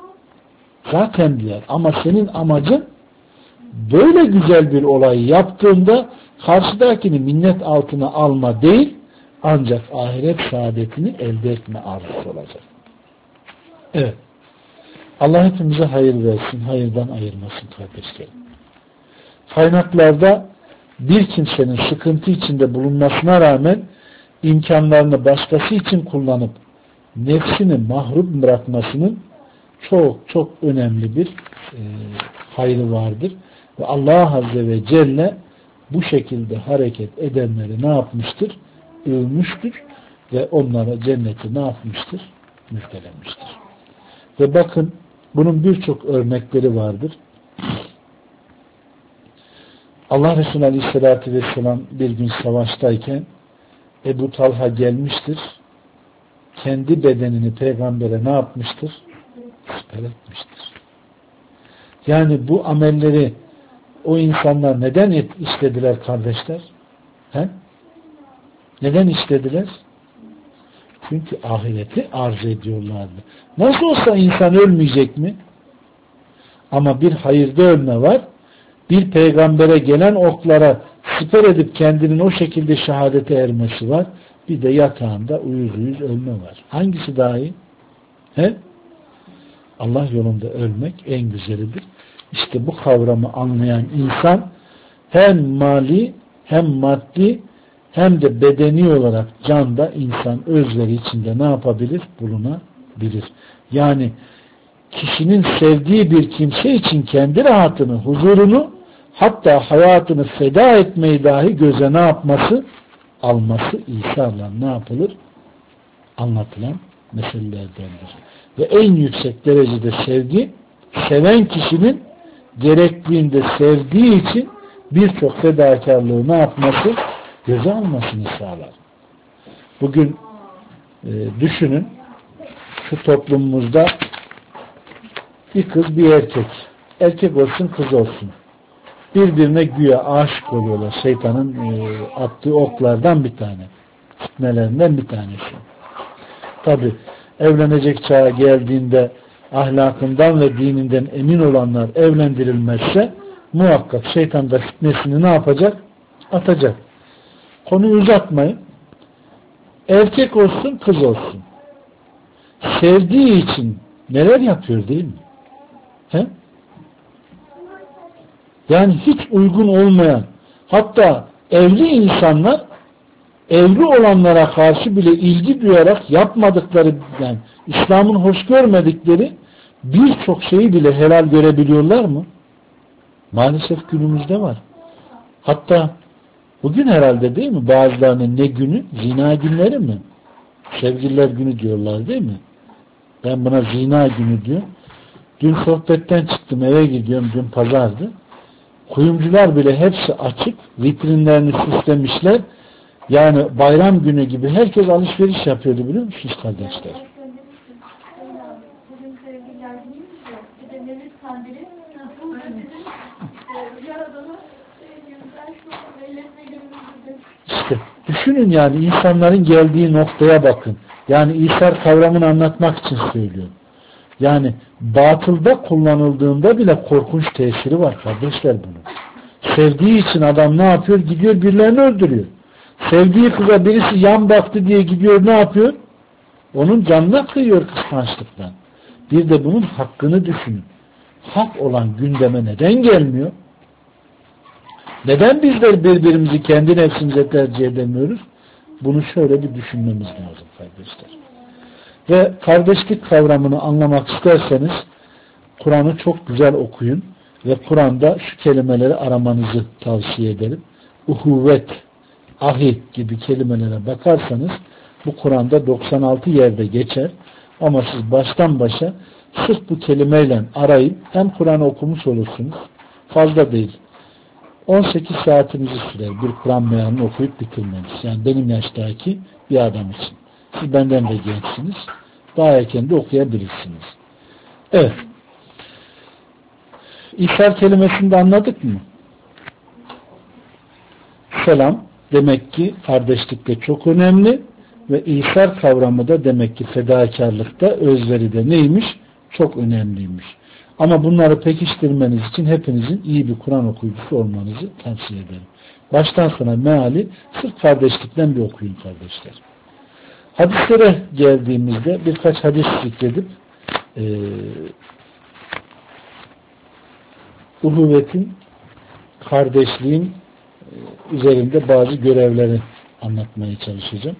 Zaten diyor. Ama senin amacın böyle güzel bir olayı yaptığında karşıdakini minnet altına alma değil ancak ahiret saadetini elde etme arzusu olacak. Evet. Allah hepimize hayır versin, hayırdan ayırmasın kardeşlerim. Kaynaklarda bir kimsenin sıkıntı içinde bulunmasına rağmen imkanlarını başkası için kullanıp nefsini mahrum bırakmasının çok çok önemli bir hayrı vardır. Ve Allah Azze ve Celle bu şekilde hareket edenleri ne yapmıştır? Övmüştür ve onlara cenneti ne yapmıştır? Müjdelemiştir. Ve bakın bunun birçok örnekleri vardır. Allah Resulü Aleyhisselatü Vesselam bir gün savaştayken Ebu Talha gelmiştir. Kendi bedenini peygambere ne yapmıştır? Siper etmiştir. Yani bu amelleri o insanlar neden işlediler kardeşler? He? Neden işlediler? Çünkü ahireti arzu ediyorlardı. Nasıl olsa insan ölmeyecek mi? Ama bir hayırda ölme var. Bir peygambere gelen oklara siper edip kendinin o şekilde şehadete ermesi var. Bir de yatağında uyuz uyuz ölme var. Hangisi daha iyi? He? Allah yolunda ölmek en güzelidir. İşte bu kavramı anlayan insan hem mali hem maddi hem de bedeni olarak canda insan özveri içinde ne yapabilir? Bulunabilir. Yani kişinin sevdiği bir kimse için kendi rahatını, huzurunu, hatta hayatını feda etmeyi dahi göze ne yapması? Alması İsa'la ne yapılır? Anlatılan meselelerdendir. Ve en yüksek derecede sevgi, seven kişinin gerektiğinde sevdiği için birçok fedakarlığı ne yapması? Göze almasını sağlar. Bugün düşünün, şu toplumumuzda bir kız bir erkek. Erkek olsun kız olsun. Birbirine güya aşık oluyorlar. Şeytanın attığı oklardan bir tane. Fitnelerinden bir tanesi. Tabi evlenecek çağa geldiğinde ahlakından ve dininden emin olanlar evlendirilmezse muhakkak şeytan da fitnesini ne yapacak? Atacak. Konuyu uzatmayın. Erkek olsun kız olsun. Sevdiği için neler yapıyor değil mi? He? Yani hiç uygun olmayan, hatta evli insanlar evli olanlara karşı bile ilgi duyarak yapmadıkları, yani İslam'ın hoş görmedikleri birçok şeyi bile helal görebiliyorlar mı? Maalesef günümüzde var. Hatta bugün herhalde değil mi? Bazılarının ne günü? Zina günleri mi? Sevgililer günü diyorlar değil mi? Ben buna zina günü diyorum. Dün sohbetten çıktım, eve gidiyorum. Dün pazardı. Kuyumcular bile hepsi açık. Vitrinlerini süslemişler. Yani bayram günü gibi herkes alışveriş yapıyordu, biliyor musunuz kardeşler? İşte düşünün, yani insanların geldiği noktaya bakın. Yani İsa kavramını anlatmak için söylüyorum. Yani batılda kullanıldığında bile korkunç tesiri var kardeşler bunun. Sevdiği için adam ne yapıyor? Gidiyor birilerini öldürüyor. Sevdiği kıza birisi yan baktı diye gidiyor ne yapıyor? Onun canına kıyıyor kıskançlıktan. Bir de bunun hakkını düşünün. Hak olan gündeme neden gelmiyor? Neden bizler birbirimizi kendi nefsimize tercih edemiyoruz? Bunu şöyle bir düşünmemiz lazım kardeşler. Ve kardeşlik kavramını anlamak isterseniz Kur'an'ı çok güzel okuyun ve Kur'an'da şu kelimeleri aramanızı tavsiye ederim. Uhuvvet, ahi gibi kelimelere bakarsanız bu Kur'an'da 96 yerde geçer. Ama siz baştan başa sırf bu kelimeyle arayıp hem Kur'an'ı okumuş olursunuz. Fazla değil. 18 saatinizi sürer bir Kur'an mealini okuyup bitirmeniz. Yani benim yaştaki bir adam için. Siz benden de gençsiniz. Daha erken de okuyabilirsiniz. Evet. İhsar kelimesini de anladık mı? Selam demek ki kardeşlikte çok önemli ve İhsar kavramı da demek ki fedakarlıkta, özveride neymiş? Çok önemliymiş. Ama bunları pekiştirmeniz için hepinizin iyi bir Kur'an okuyucusu olmanızı tavsiye ederim. Baştan sona meali sırf kardeşlikten bir okuyun kardeşler. Hadislere geldiğimizde birkaç hadis zikredip uhuvvetin, kardeşliğin üzerinde bazı görevleri anlatmaya çalışacağım.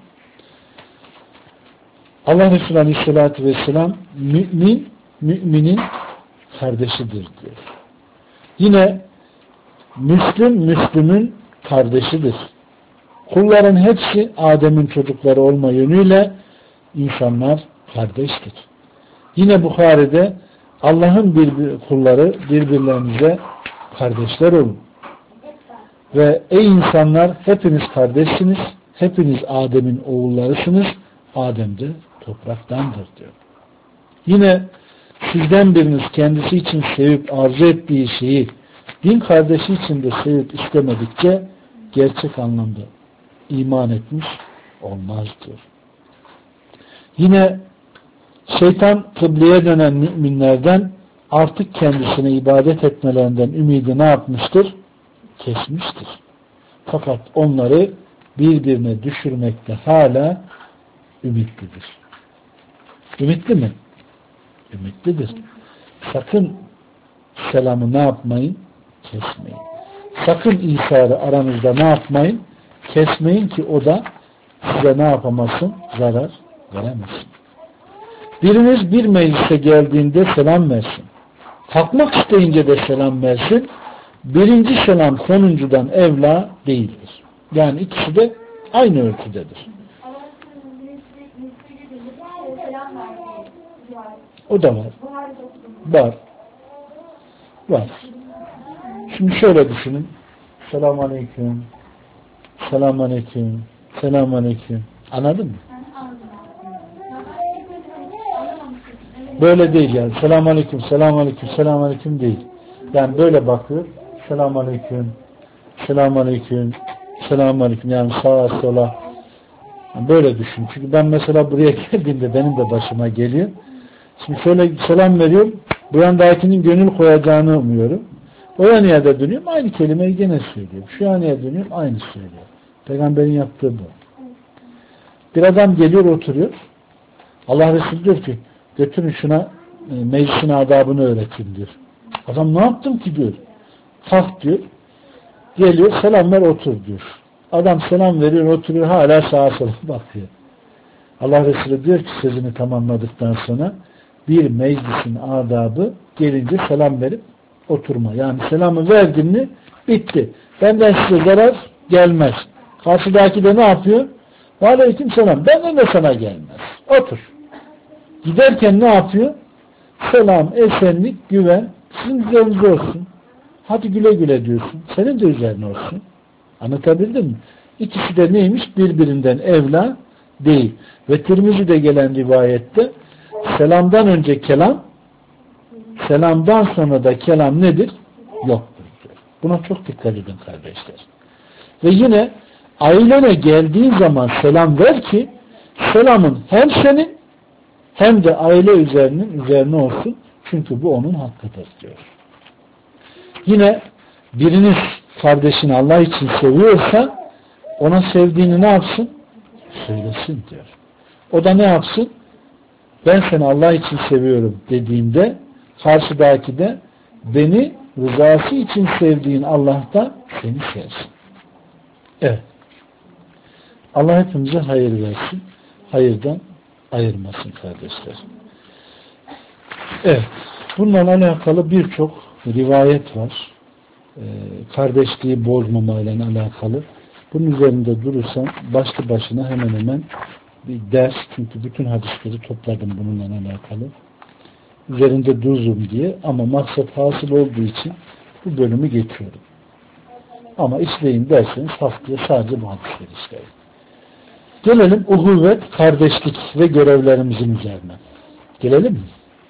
Allah Resulü Aleyhisselatü Vesselam müminin kardeşidir diyor. Yine Müslüm'ün kardeşidir. Kulların hepsi Adem'in çocukları olma yönüyle insanlar kardeştir. Yine Bukhari'de Allah'ın kulları birbirlerinize kardeşler olun. Ve ey insanlar hepiniz kardeşsiniz, hepiniz Adem'in oğullarısınız, Adem de topraktandır diyor. Yine sizden biriniz kendisi için sevip arzu ettiği şeyi din kardeşi için de sevip istemedikçe gerçek anlamda iman etmiş olmaz diyor. Yine şeytan kıbleye dönen müminlerden artık kendisine ibadet etmelerinden ümidi ne yapmıştır? Kesmiştir. Fakat onları birbirine düşürmekte hala ümitlidir. Ümitli mi? Ümitlidir. Sakın selamı ne yapmayın? Kesmeyin. Sakın İsa'yı aranızda ne yapmayın? Kesmeyin ki o da size ne yapamasın? Zarar veremesin. Biriniz bir meclise geldiğinde selam versin. Kalkmak isteyince de selam versin. Birinci selam sonuncudan evla değildir. Yani ikisi de aynı ölçüdedir. O da var. Var. Var. Şimdi şöyle düşünün. Selamun aleyküm. Selamun aleyküm. Selamun aleyküm. Anladın mı? Böyle değil yani. Selamun aleyküm, selamun aleyküm, selamun aleyküm değil. Yani böyle bakıyor. Selamun aleyküm, selamun aleyküm, selamun aleyküm. Yani sağa sola. Yani böyle düşün. Çünkü ben mesela buraya geldiğimde benim de başıma geliyor. Şimdi şöyle selam veriyorum. Bu yandakinin gönül koyacağını umuyorum. O yanıya da dönüyorum. Aynı kelimeyi gene söylüyorum. Şu yanıya dönüyorum. Aynı söylüyor. Peygamberin yaptığı bu. Bir adam geliyor oturuyor. Allah Resulü diyor ki götürün şuna meclisin adabını öğretin diyor. Adam ne yaptım ki diyor. Kalk diyor. Geliyor selam ver otur diyor. Adam selam veriyor oturuyor hala sağa sola bakıyor. Allah Resulü diyor ki sözünü tamamladıktan sonra bir meclisin adabı gelince selam verip oturma. Yani selamı verdin mi bitti. Benden size zarar gelmez. Karşıdaki de ne yapıyor? Aleyküm selam. Benden de sana gelmez. Otur. Giderken ne yapıyor? Selam, esenlik, güven sizin üzerinize olsun. Hadi güle güle diyorsun. Senin de üzerine olsun. Anlatabildim mi? İkisi de neymiş? Birbirinden evla değil. Ve Tirmizi'de gelen rivayette selamdan önce kelam, selamdan sonra da kelam nedir? Yoktur diyor. Buna çok dikkat edin kardeşler. Ve yine ailene geldiğin zaman selam ver ki selamın hem senin hem de aile üzerine olsun. Çünkü bu onun hakkıdır diyor. Yine biriniz kardeşini Allah için seviyorsa ona sevdiğini ne yapsın? Söylesin diyor. O da ne yapsın? Ben seni Allah için seviyorum dediğinde karşıdaki de beni rızası için sevdiğin Allah'ta seni sevsin. Evet. Allah hepimize hayır versin. Hayırdan ayırmasın kardeşler. Evet. Bununla alakalı birçok rivayet var. Kardeşliği bozmamayla alakalı. Bunun üzerinde durursan başlı başına hemen hemen bir ders. Çünkü bütün hadisleri topladım bununla alakalı. Üzerinde dururum diye ama maksat hasıl olduğu için bu bölümü geçiyorum. Ama işleyin derseniz haftaya sadece bu hadisleri işleyin. Gelelim uhuvvet, kardeşlik ve görevlerimizin üzerine. Gelelim mi?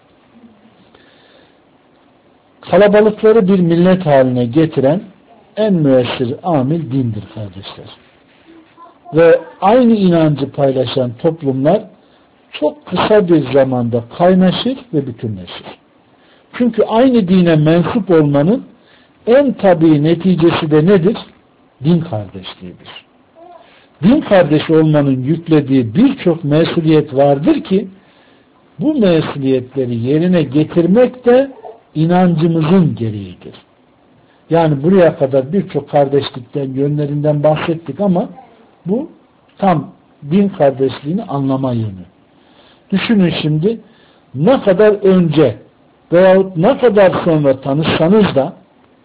Kalabalıkları bir millet haline getiren en müessir amil dindir kardeşler. Ve aynı inancı paylaşan toplumlar çok kısa bir zamanda kaynaşır ve bütünleşir. Çünkü aynı dine mensup olmanın en tabii neticesi de nedir? Din kardeşliğidir. Din kardeşi olmanın yüklediği birçok mesuliyet vardır ki bu mesuliyetleri yerine getirmek de inancımızın gereğidir. Yani buraya kadar birçok kardeşlikten, yönlerinden bahsettik ama bu tam din kardeşliğini anlama yönü. Düşünün şimdi ne kadar önce veyahut ne kadar sonra tanışsanız da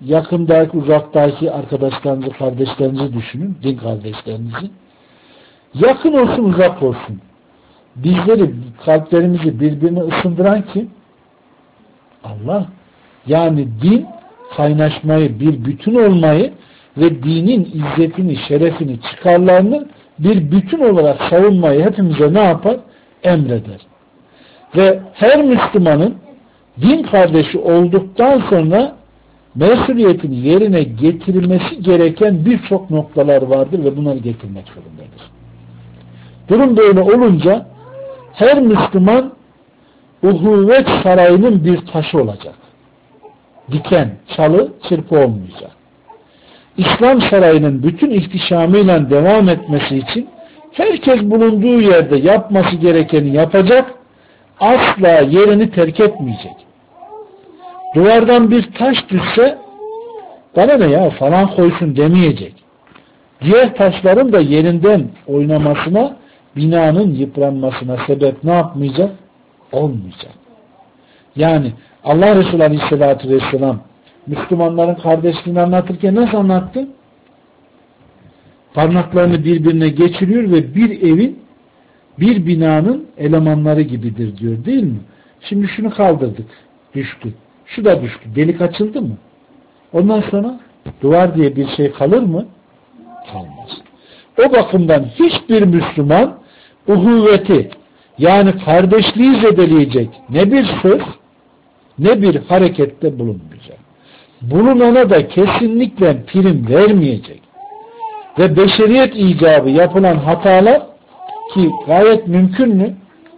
yakındaki, uzaktaki arkadaşlarınızı, kardeşlerinizi düşünün, din kardeşlerinizi. Yakın olsun, uzak olsun. Bizleri, kalplerimizi birbirine ısındıran kim? Allah. Yani din, kaynaşmayı, bir bütün olmayı ve dinin izzetini, şerefini, çıkarlarını bir bütün olarak savunmayı hepimize ne yapar? Emreder. Ve her Müslümanın din kardeşi olduktan sonra mesuliyetini yerine getirmesi gereken birçok noktalar vardır ve bunları getirmek zorundadır. Durum böyle olunca her Müslüman uhuvvet sarayının bir taşı olacak. Diken, çalı, çırpı olmayacak. İslam sarayının bütün ihtişamıyla devam etmesi için herkes bulunduğu yerde yapması gerekeni yapacak, asla yerini terk etmeyecek. Duvardan bir taş düşse bana ne ya falan koysun demeyecek. Diğer taşların da yerinden oynamasına, binanın yıpranmasına sebep ne yapmayacak? Olmayacak. Yani Allah Resulü Aleyhisselatü Vesselam Müslümanların kardeşliğini anlatırken nasıl anlattı? Parmaklarını birbirine geçiriyor ve bir evin, bir binanın elemanları gibidir diyor, değil mi? Şimdi şunu kaldırdık, düştü. Şu da düştü. Delik açıldı mı? Ondan sonra duvar diye bir şey kalır mı? Kalmaz. O bakımdan hiçbir Müslüman uhuvveti, yani kardeşliği zedeleyecek ne bir söz ne bir harekette bulunmayacak. Bulunana da kesinlikle prim vermeyecek. Ve beşeriyet icabı yapılan hatalar ki gayet mümkün mü?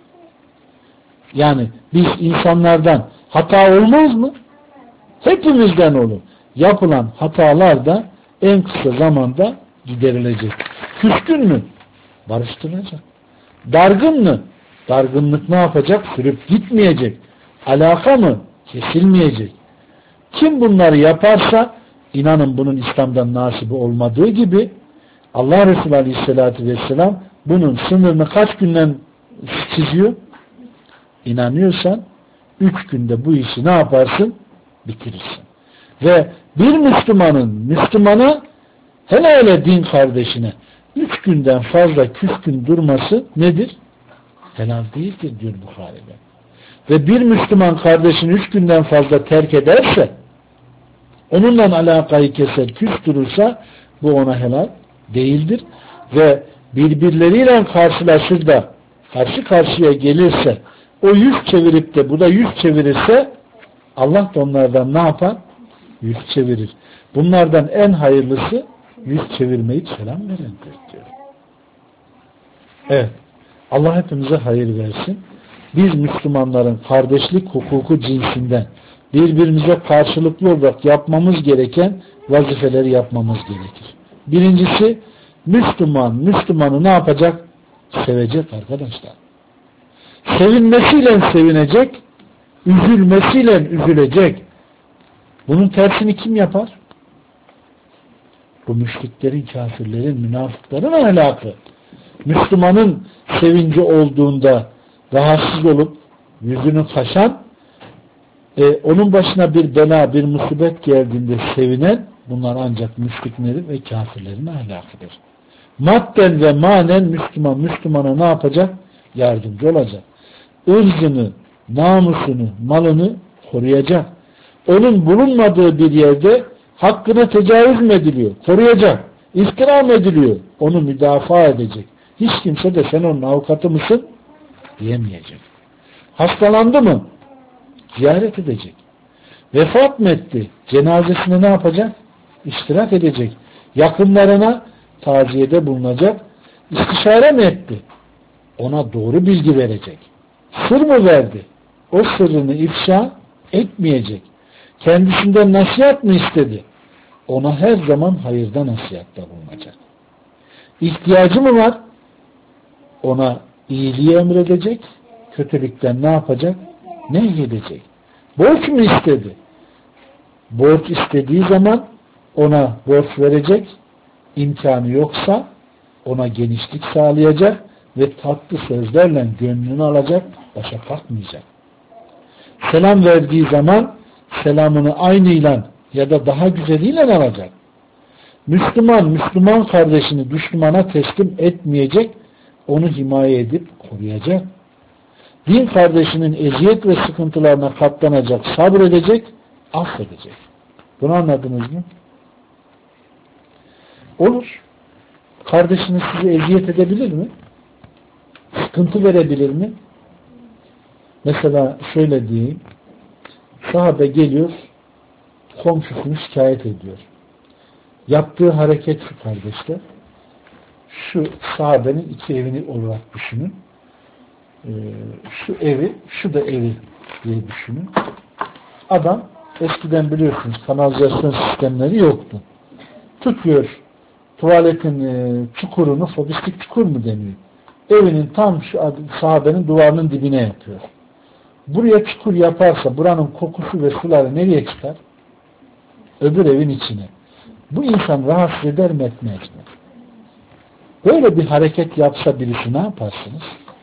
Yani biz insanlardan hata olmaz mı? Hepimizden olur. Yapılan hatalar da en kısa zamanda giderilecek. Küskün mü? Barıştırılacak. Dargın mı? Dargınlık ne yapacak? Sürüp gitmeyecek. Alaka mı? Kesilmeyecek. Kim bunları yaparsa inanın bunun İslam'dan nasibi olmadığı gibi Allah Resulü Aleyhisselatü Vesselam bunun sınırını kaç günden çiziyor? İnanıyorsan 3 günde bu işi ne yaparsın? Bitirirsin. Ve bir Müslümanın Müslümana hele din kardeşine 3 günden fazla küskün durması nedir? Helal değildir diyor Bukhari'de. Ve bir Müslüman kardeşini 3 günden fazla terk ederse, onunla alakayı keser, küs durursa bu ona helal değildir. Ve birbirleriyle karşılaşır da karşı karşıya gelirse, o yüz çevirip de bu da yüz çevirirse Allah da onlardan ne yapar? Yüz çevirir. Bunlardan en hayırlısı yüz çevirmeyip selam verendir diyor. Evet. Allah hepimize hayır versin. Biz Müslümanların kardeşlik hukuku cinsinden birbirimize karşılıklı olarak yapmamız gereken vazifeleri yapmamız gerekir. Birincisi Müslümanı ne yapacak? Sevecek arkadaşlar. Sevinmesiyle sevinecek, üzülmesiyle üzülecek. Bunun tersini kim yapar? Bu müşriklerin, kafirlerin, münafıkların ahlakı. Müslümanın sevinci olduğunda rahatsız olup yüzünü kaşan, onun başına bir bela, bir musibet geldiğinde sevinen, bunlar ancak müşriklerin ve kafirlerin ahlakıdır. Madden ve manen Müslümana ne yapacak? Yardımcı olacak. Irzını, namusunu, malını koruyacak. Onun bulunmadığı bir yerde hakkına tecavüz mü ediliyor? Koruyacak. İftira mı ediliyor? Onu müdafaa edecek. Hiç kimse de sen onun avukatı mısın? Diyemeyecek. Hastalandı mı? Ziyaret edecek. Vefat mı etti? Cenazesine ne yapacak? İştirak edecek. Yakınlarına taziyede bulunacak. İstişare mi etti? Ona doğru bilgi verecek. Sır mı verdi? O sırrını ifşa etmeyecek. Kendisinden nasihat mı istedi? Ona her zaman hayırda nasihatta bulunacak. İhtiyacı mı var? Ona iyiliği emredecek. Kötülükten ne yapacak? Nehyedecek. Borç mu istedi? Borç istediği zaman ona borç verecek. İmkanı yoksa ona genişlik sağlayacak ve tatlı sözlerle gönlünü alacak, başa kalkmayacak. Selam verdiği zaman selamını aynıyla ya da daha güzeliyle alacak. Müslüman kardeşini düşmana teslim etmeyecek, onu himaye edip koruyacak. Din kardeşinin eziyet ve sıkıntılarına katlanacak, sabredecek, affedecek. Bunu anladınız mı? Olur. Kardeşiniz sizi eziyet edebilir mi? Sıkıntı verebilir mi? Mesela şöyle diyeyim. Sahabe geliyor, komşusunu şikayet ediyor. Yaptığı hareket şu kardeşler. Şu sahabenin iki evini olarak düşünün. Şu evi, şu da evi diye düşünün. Adam eskiden biliyorsunuz kanalizasyon sistemleri yoktu. Tutuyor tuvaletin çukurunu, fobistik çukur mu deniyor? Evinin tam şu sahabenin duvarının dibine yapıyor. Buraya çukur yaparsa buranın kokusu ve suları nereye çıkar? Öbür evin içine. Bu insan rahatsız eder mi etmez mi? Böyle bir hareket yapsa birisi ne yaparsınız?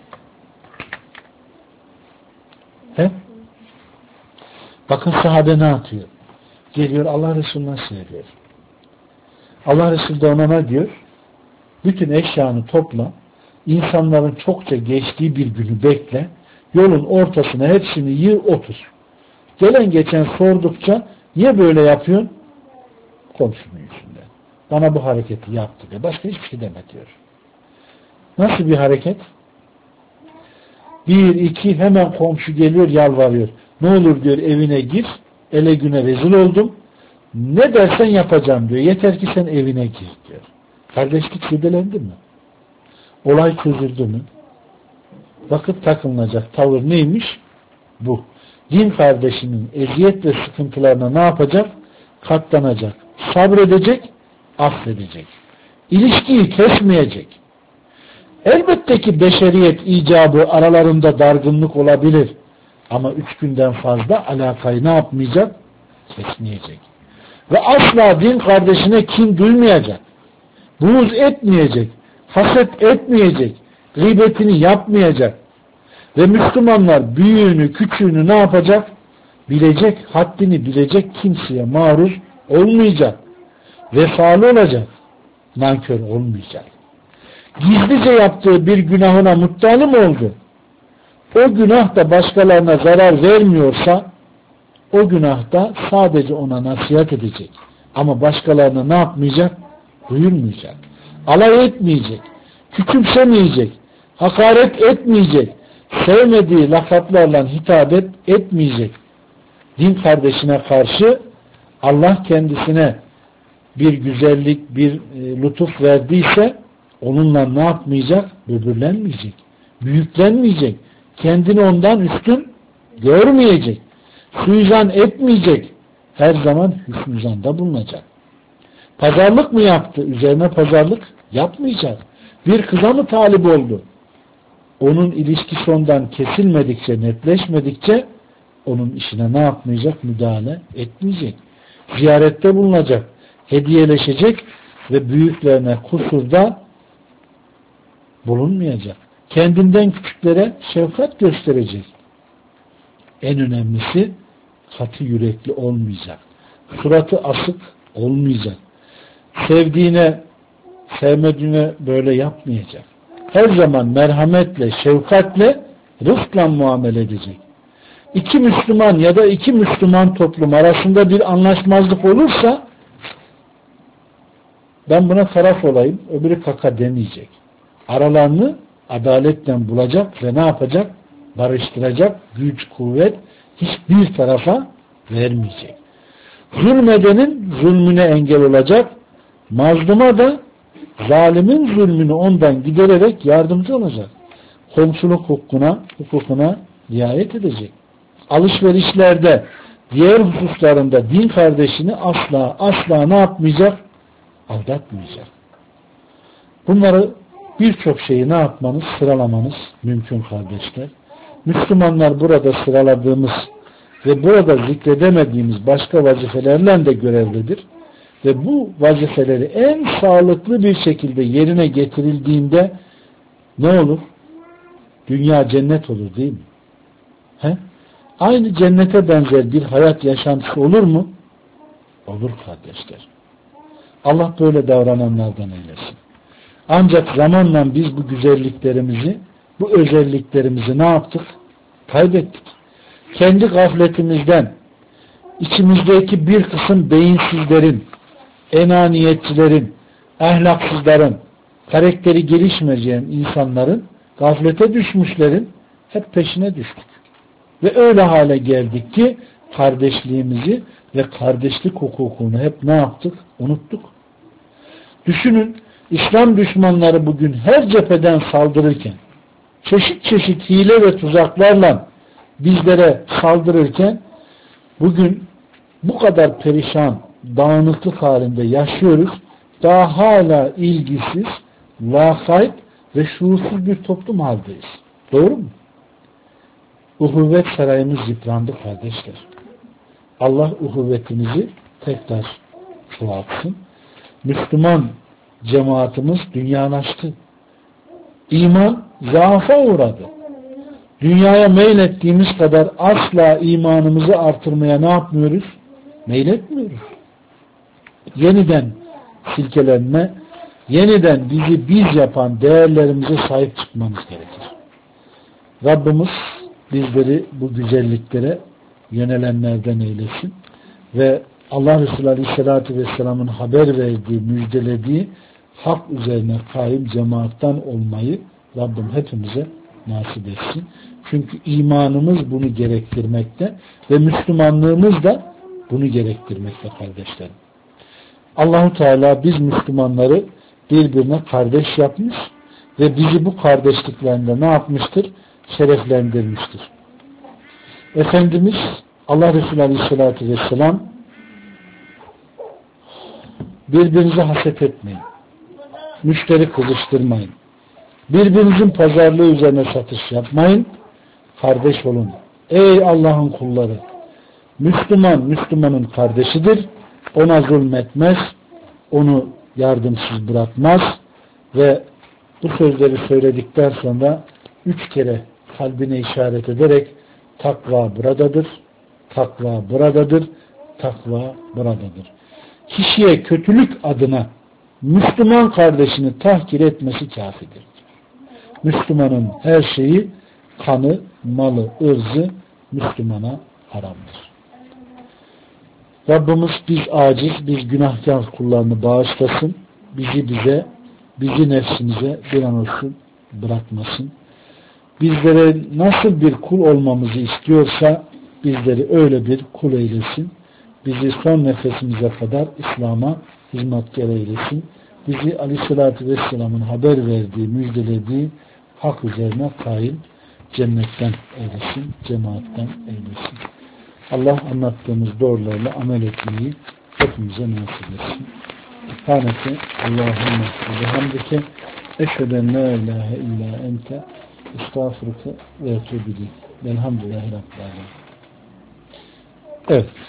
He? Bakın sahabe ne yapıyor? Geliyor Allah Resulü'ne söylüyor. Allah Resulü de ona ne diyor? Bütün eşyanı topla, insanların çokça geçtiği bir günü bekle, yolun ortasına hepsini yığ otur. Gelen geçen sordukça niye böyle yapıyorsun? Komşunun yüzünden. Bana bu hareketi yaptı diyor. Başka hiçbir şey deme diyor. Nasıl bir hareket? 1, 2 hemen komşu geliyor yalvarıyor. Ne olur diyor evine gir. Ele güne rezil oldum. Ne dersen yapacağım diyor. Yeter ki sen evine gir diyor. Kardeşlik zedelendi mi? Olay çözüldü mü? Vakit takılınacak tavır neymiş? Bu. Din kardeşinin eziyet ve sıkıntılarına ne yapacak? Katlanacak. Sabredecek, affedecek. İlişkiyi kesmeyecek. Elbette ki beşeriyet icabı aralarında dargınlık olabilir. Ama 3 günden fazla alakayı ne yapmayacak? Kesmeyecek. Ve asla din kardeşine kin duymayacak. Buğz etmeyecek. Haset etmeyecek. Gıybetini yapmayacak. Ve Müslümanlar büyüğünü, küçüğünü ne yapacak? Bilecek, haddini bilecek, kimseye maruz olmayacak. Vefalı olacak. Nankör olmayacak. Gizlice yaptığı bir günahına muttali mi oldu? O günah da başkalarına zarar vermiyorsa o günahda sadece ona nasihat edecek. Ama başkalarına ne yapmayacak? Duyurmayacak. Alay etmeyecek. Küçümsemeyecek. Hakaret etmeyecek. Sevmediği lakaplarla hitap etmeyecek. Din kardeşine karşı Allah kendisine bir güzellik, bir lütuf verdiyse onunla ne yapmayacak? Böbürlenmeyecek. Büyüklenmeyecek. Kendini ondan üstün görmeyecek. Suizan etmeyecek. Her zaman hüsnüzanda bulunacak. Pazarlık mı yaptı? Üzerine pazarlık yapmayacak. Bir kıza mı talip oldu? Onun ilişkisi ondan kesilmedikçe, netleşmedikçe onun işine ne yapmayacak? Müdahale etmeyecek. Ziyarette bulunacak. Hediyeleşecek ve büyüklerine kusurda bulunmayacak. Kendinden küçüklere şefkat gösterecek. En önemlisi katı yürekli olmayacak. Suratı asık olmayacak. Sevdiğine, sevmediğine böyle yapmayacak. Her zaman merhametle, şefkatle, rıfkla muamele edecek. İki Müslüman ya da iki Müslüman toplum arasında bir anlaşmazlık olursa ben buna taraf olayım, öbürü kaka demeyecek. Aralarını adaletle bulacak ve ne yapacak? Barıştıracak, güç, kuvvet hiçbir tarafa vermeyecek. Zulmedenin zulmüne engel olacak, mazluma da zalimin zulmünü ondan gidererek yardımcı olacak. Komşuluk hukukuna riayet edecek. Alışverişlerde, diğer hususlarında din kardeşini asla ne yapmayacak? Aldatmayacak. Bunları birçok şeyi ne yapmanız, sıralamanız mümkün kardeşler. Müslümanlar burada sıraladığımız ve burada zikredemediğimiz başka vazifelerle de görevlidir. Ve bu vazifeleri en sağlıklı bir şekilde yerine getirildiğinde ne olur? Dünya cennet olur değil mi? He? Aynı cennete benzer bir hayat yaşantısı olur mu? Olur kardeşler. Allah böyle davrananlardan eylesin. Ancak zamanla biz bu güzelliklerimizi, bu özelliklerimizi ne yaptık? Kaybettik. Kendi gafletimizden, içimizdeki bir kısım beyinsizlerin, enaniyetçilerin, ahlaksızların, karakteri gelişmeyen insanların, gaflete düşmüşlerin hep peşine düştük. Ve öyle hale geldik ki kardeşliğimizi ve kardeşlik hukukunu hep ne yaptık? Unuttuk. Düşünün, İslam düşmanları bugün her cepheden saldırırken, çeşit çeşit hile ve tuzaklarla bizlere saldırırken, bugün bu kadar perişan, dağınıklık halinde yaşıyoruz. Daha hala ilgisiz, lakayt ve şuursuz bir toplum haldeyiz. Doğru mu? Uhuvvet sarayımız yıprandı kardeşler. Allah uhuvvetimizi tekrar çoğaltsın. Müslüman cemaatimiz dünyalaştı. İman zaafa uğradı. Dünyaya meylettiğimiz kadar asla imanımızı artırmaya ne yapmıyoruz? Meyletmiyoruz. Yeniden silkelenme, yeniden bizi biz yapan değerlerimize sahip çıkmamız gerekir. Rabbimiz bizleri bu güzelliklere yönelenlerden eylesin ve Allah Resulü Aleyhisselatü Vesselam'ın haber verdiği, müjdelediği hak üzerine kaim cemaattan olmayı Rabbim hepimize nasip etsin. Çünkü imanımız bunu gerektirmekte ve Müslümanlığımız da bunu gerektirmekte kardeşlerim. Allah-u Teala biz Müslümanları birbirine kardeş yapmış ve bizi bu kardeşliklerinde ne yapmıştır? Şereflendirmiştir. Efendimiz Allah Resulü Aleyhisselatü Vesselam birbirinize haset etmeyin. Müşteri kızıştırmayın. Birbirinizin pazarlığı üzerine satış yapmayın. Kardeş olun. Ey Allah'ın kulları! Müslüman, Müslümanın kardeşidir. Ona zulmetmez. Onu yardımsız bırakmaz. Ve bu sözleri söyledikten sonra 3 kere kalbine işaret ederek takva buradadır, takva buradadır, takva buradadır. Kişiye kötülük adına Müslüman kardeşini tahkir etmesi kafidir. Müslümanın her şeyi, kanı, malı, ırzı Müslümana haramdır. Rabbimiz biz aciz, biz günahkar kullarını bağışlasın. Bizi nefsimize bir an olsun bırakmasın. Bizlere nasıl bir kul olmamızı istiyorsa bizleri öyle bir kul eylesin. Bizi son nefesimize kadar İslam'a hizmetkar eylesin. Bizi Aleyhisselatü Vesselam'ın haber verdiği, müjdelediği hak üzerine kaim cennetten eylesin, cemaatten eylesin. Allah anlattığımız doğrularla amel etmeyi hepimize nasip etsin. Subhaneke Allahümme ve hamdike eşheden la ilahe illa ente estağfurke ve etûbü ileyk. Velhamdülillahi Rabbil âlemin. Evet.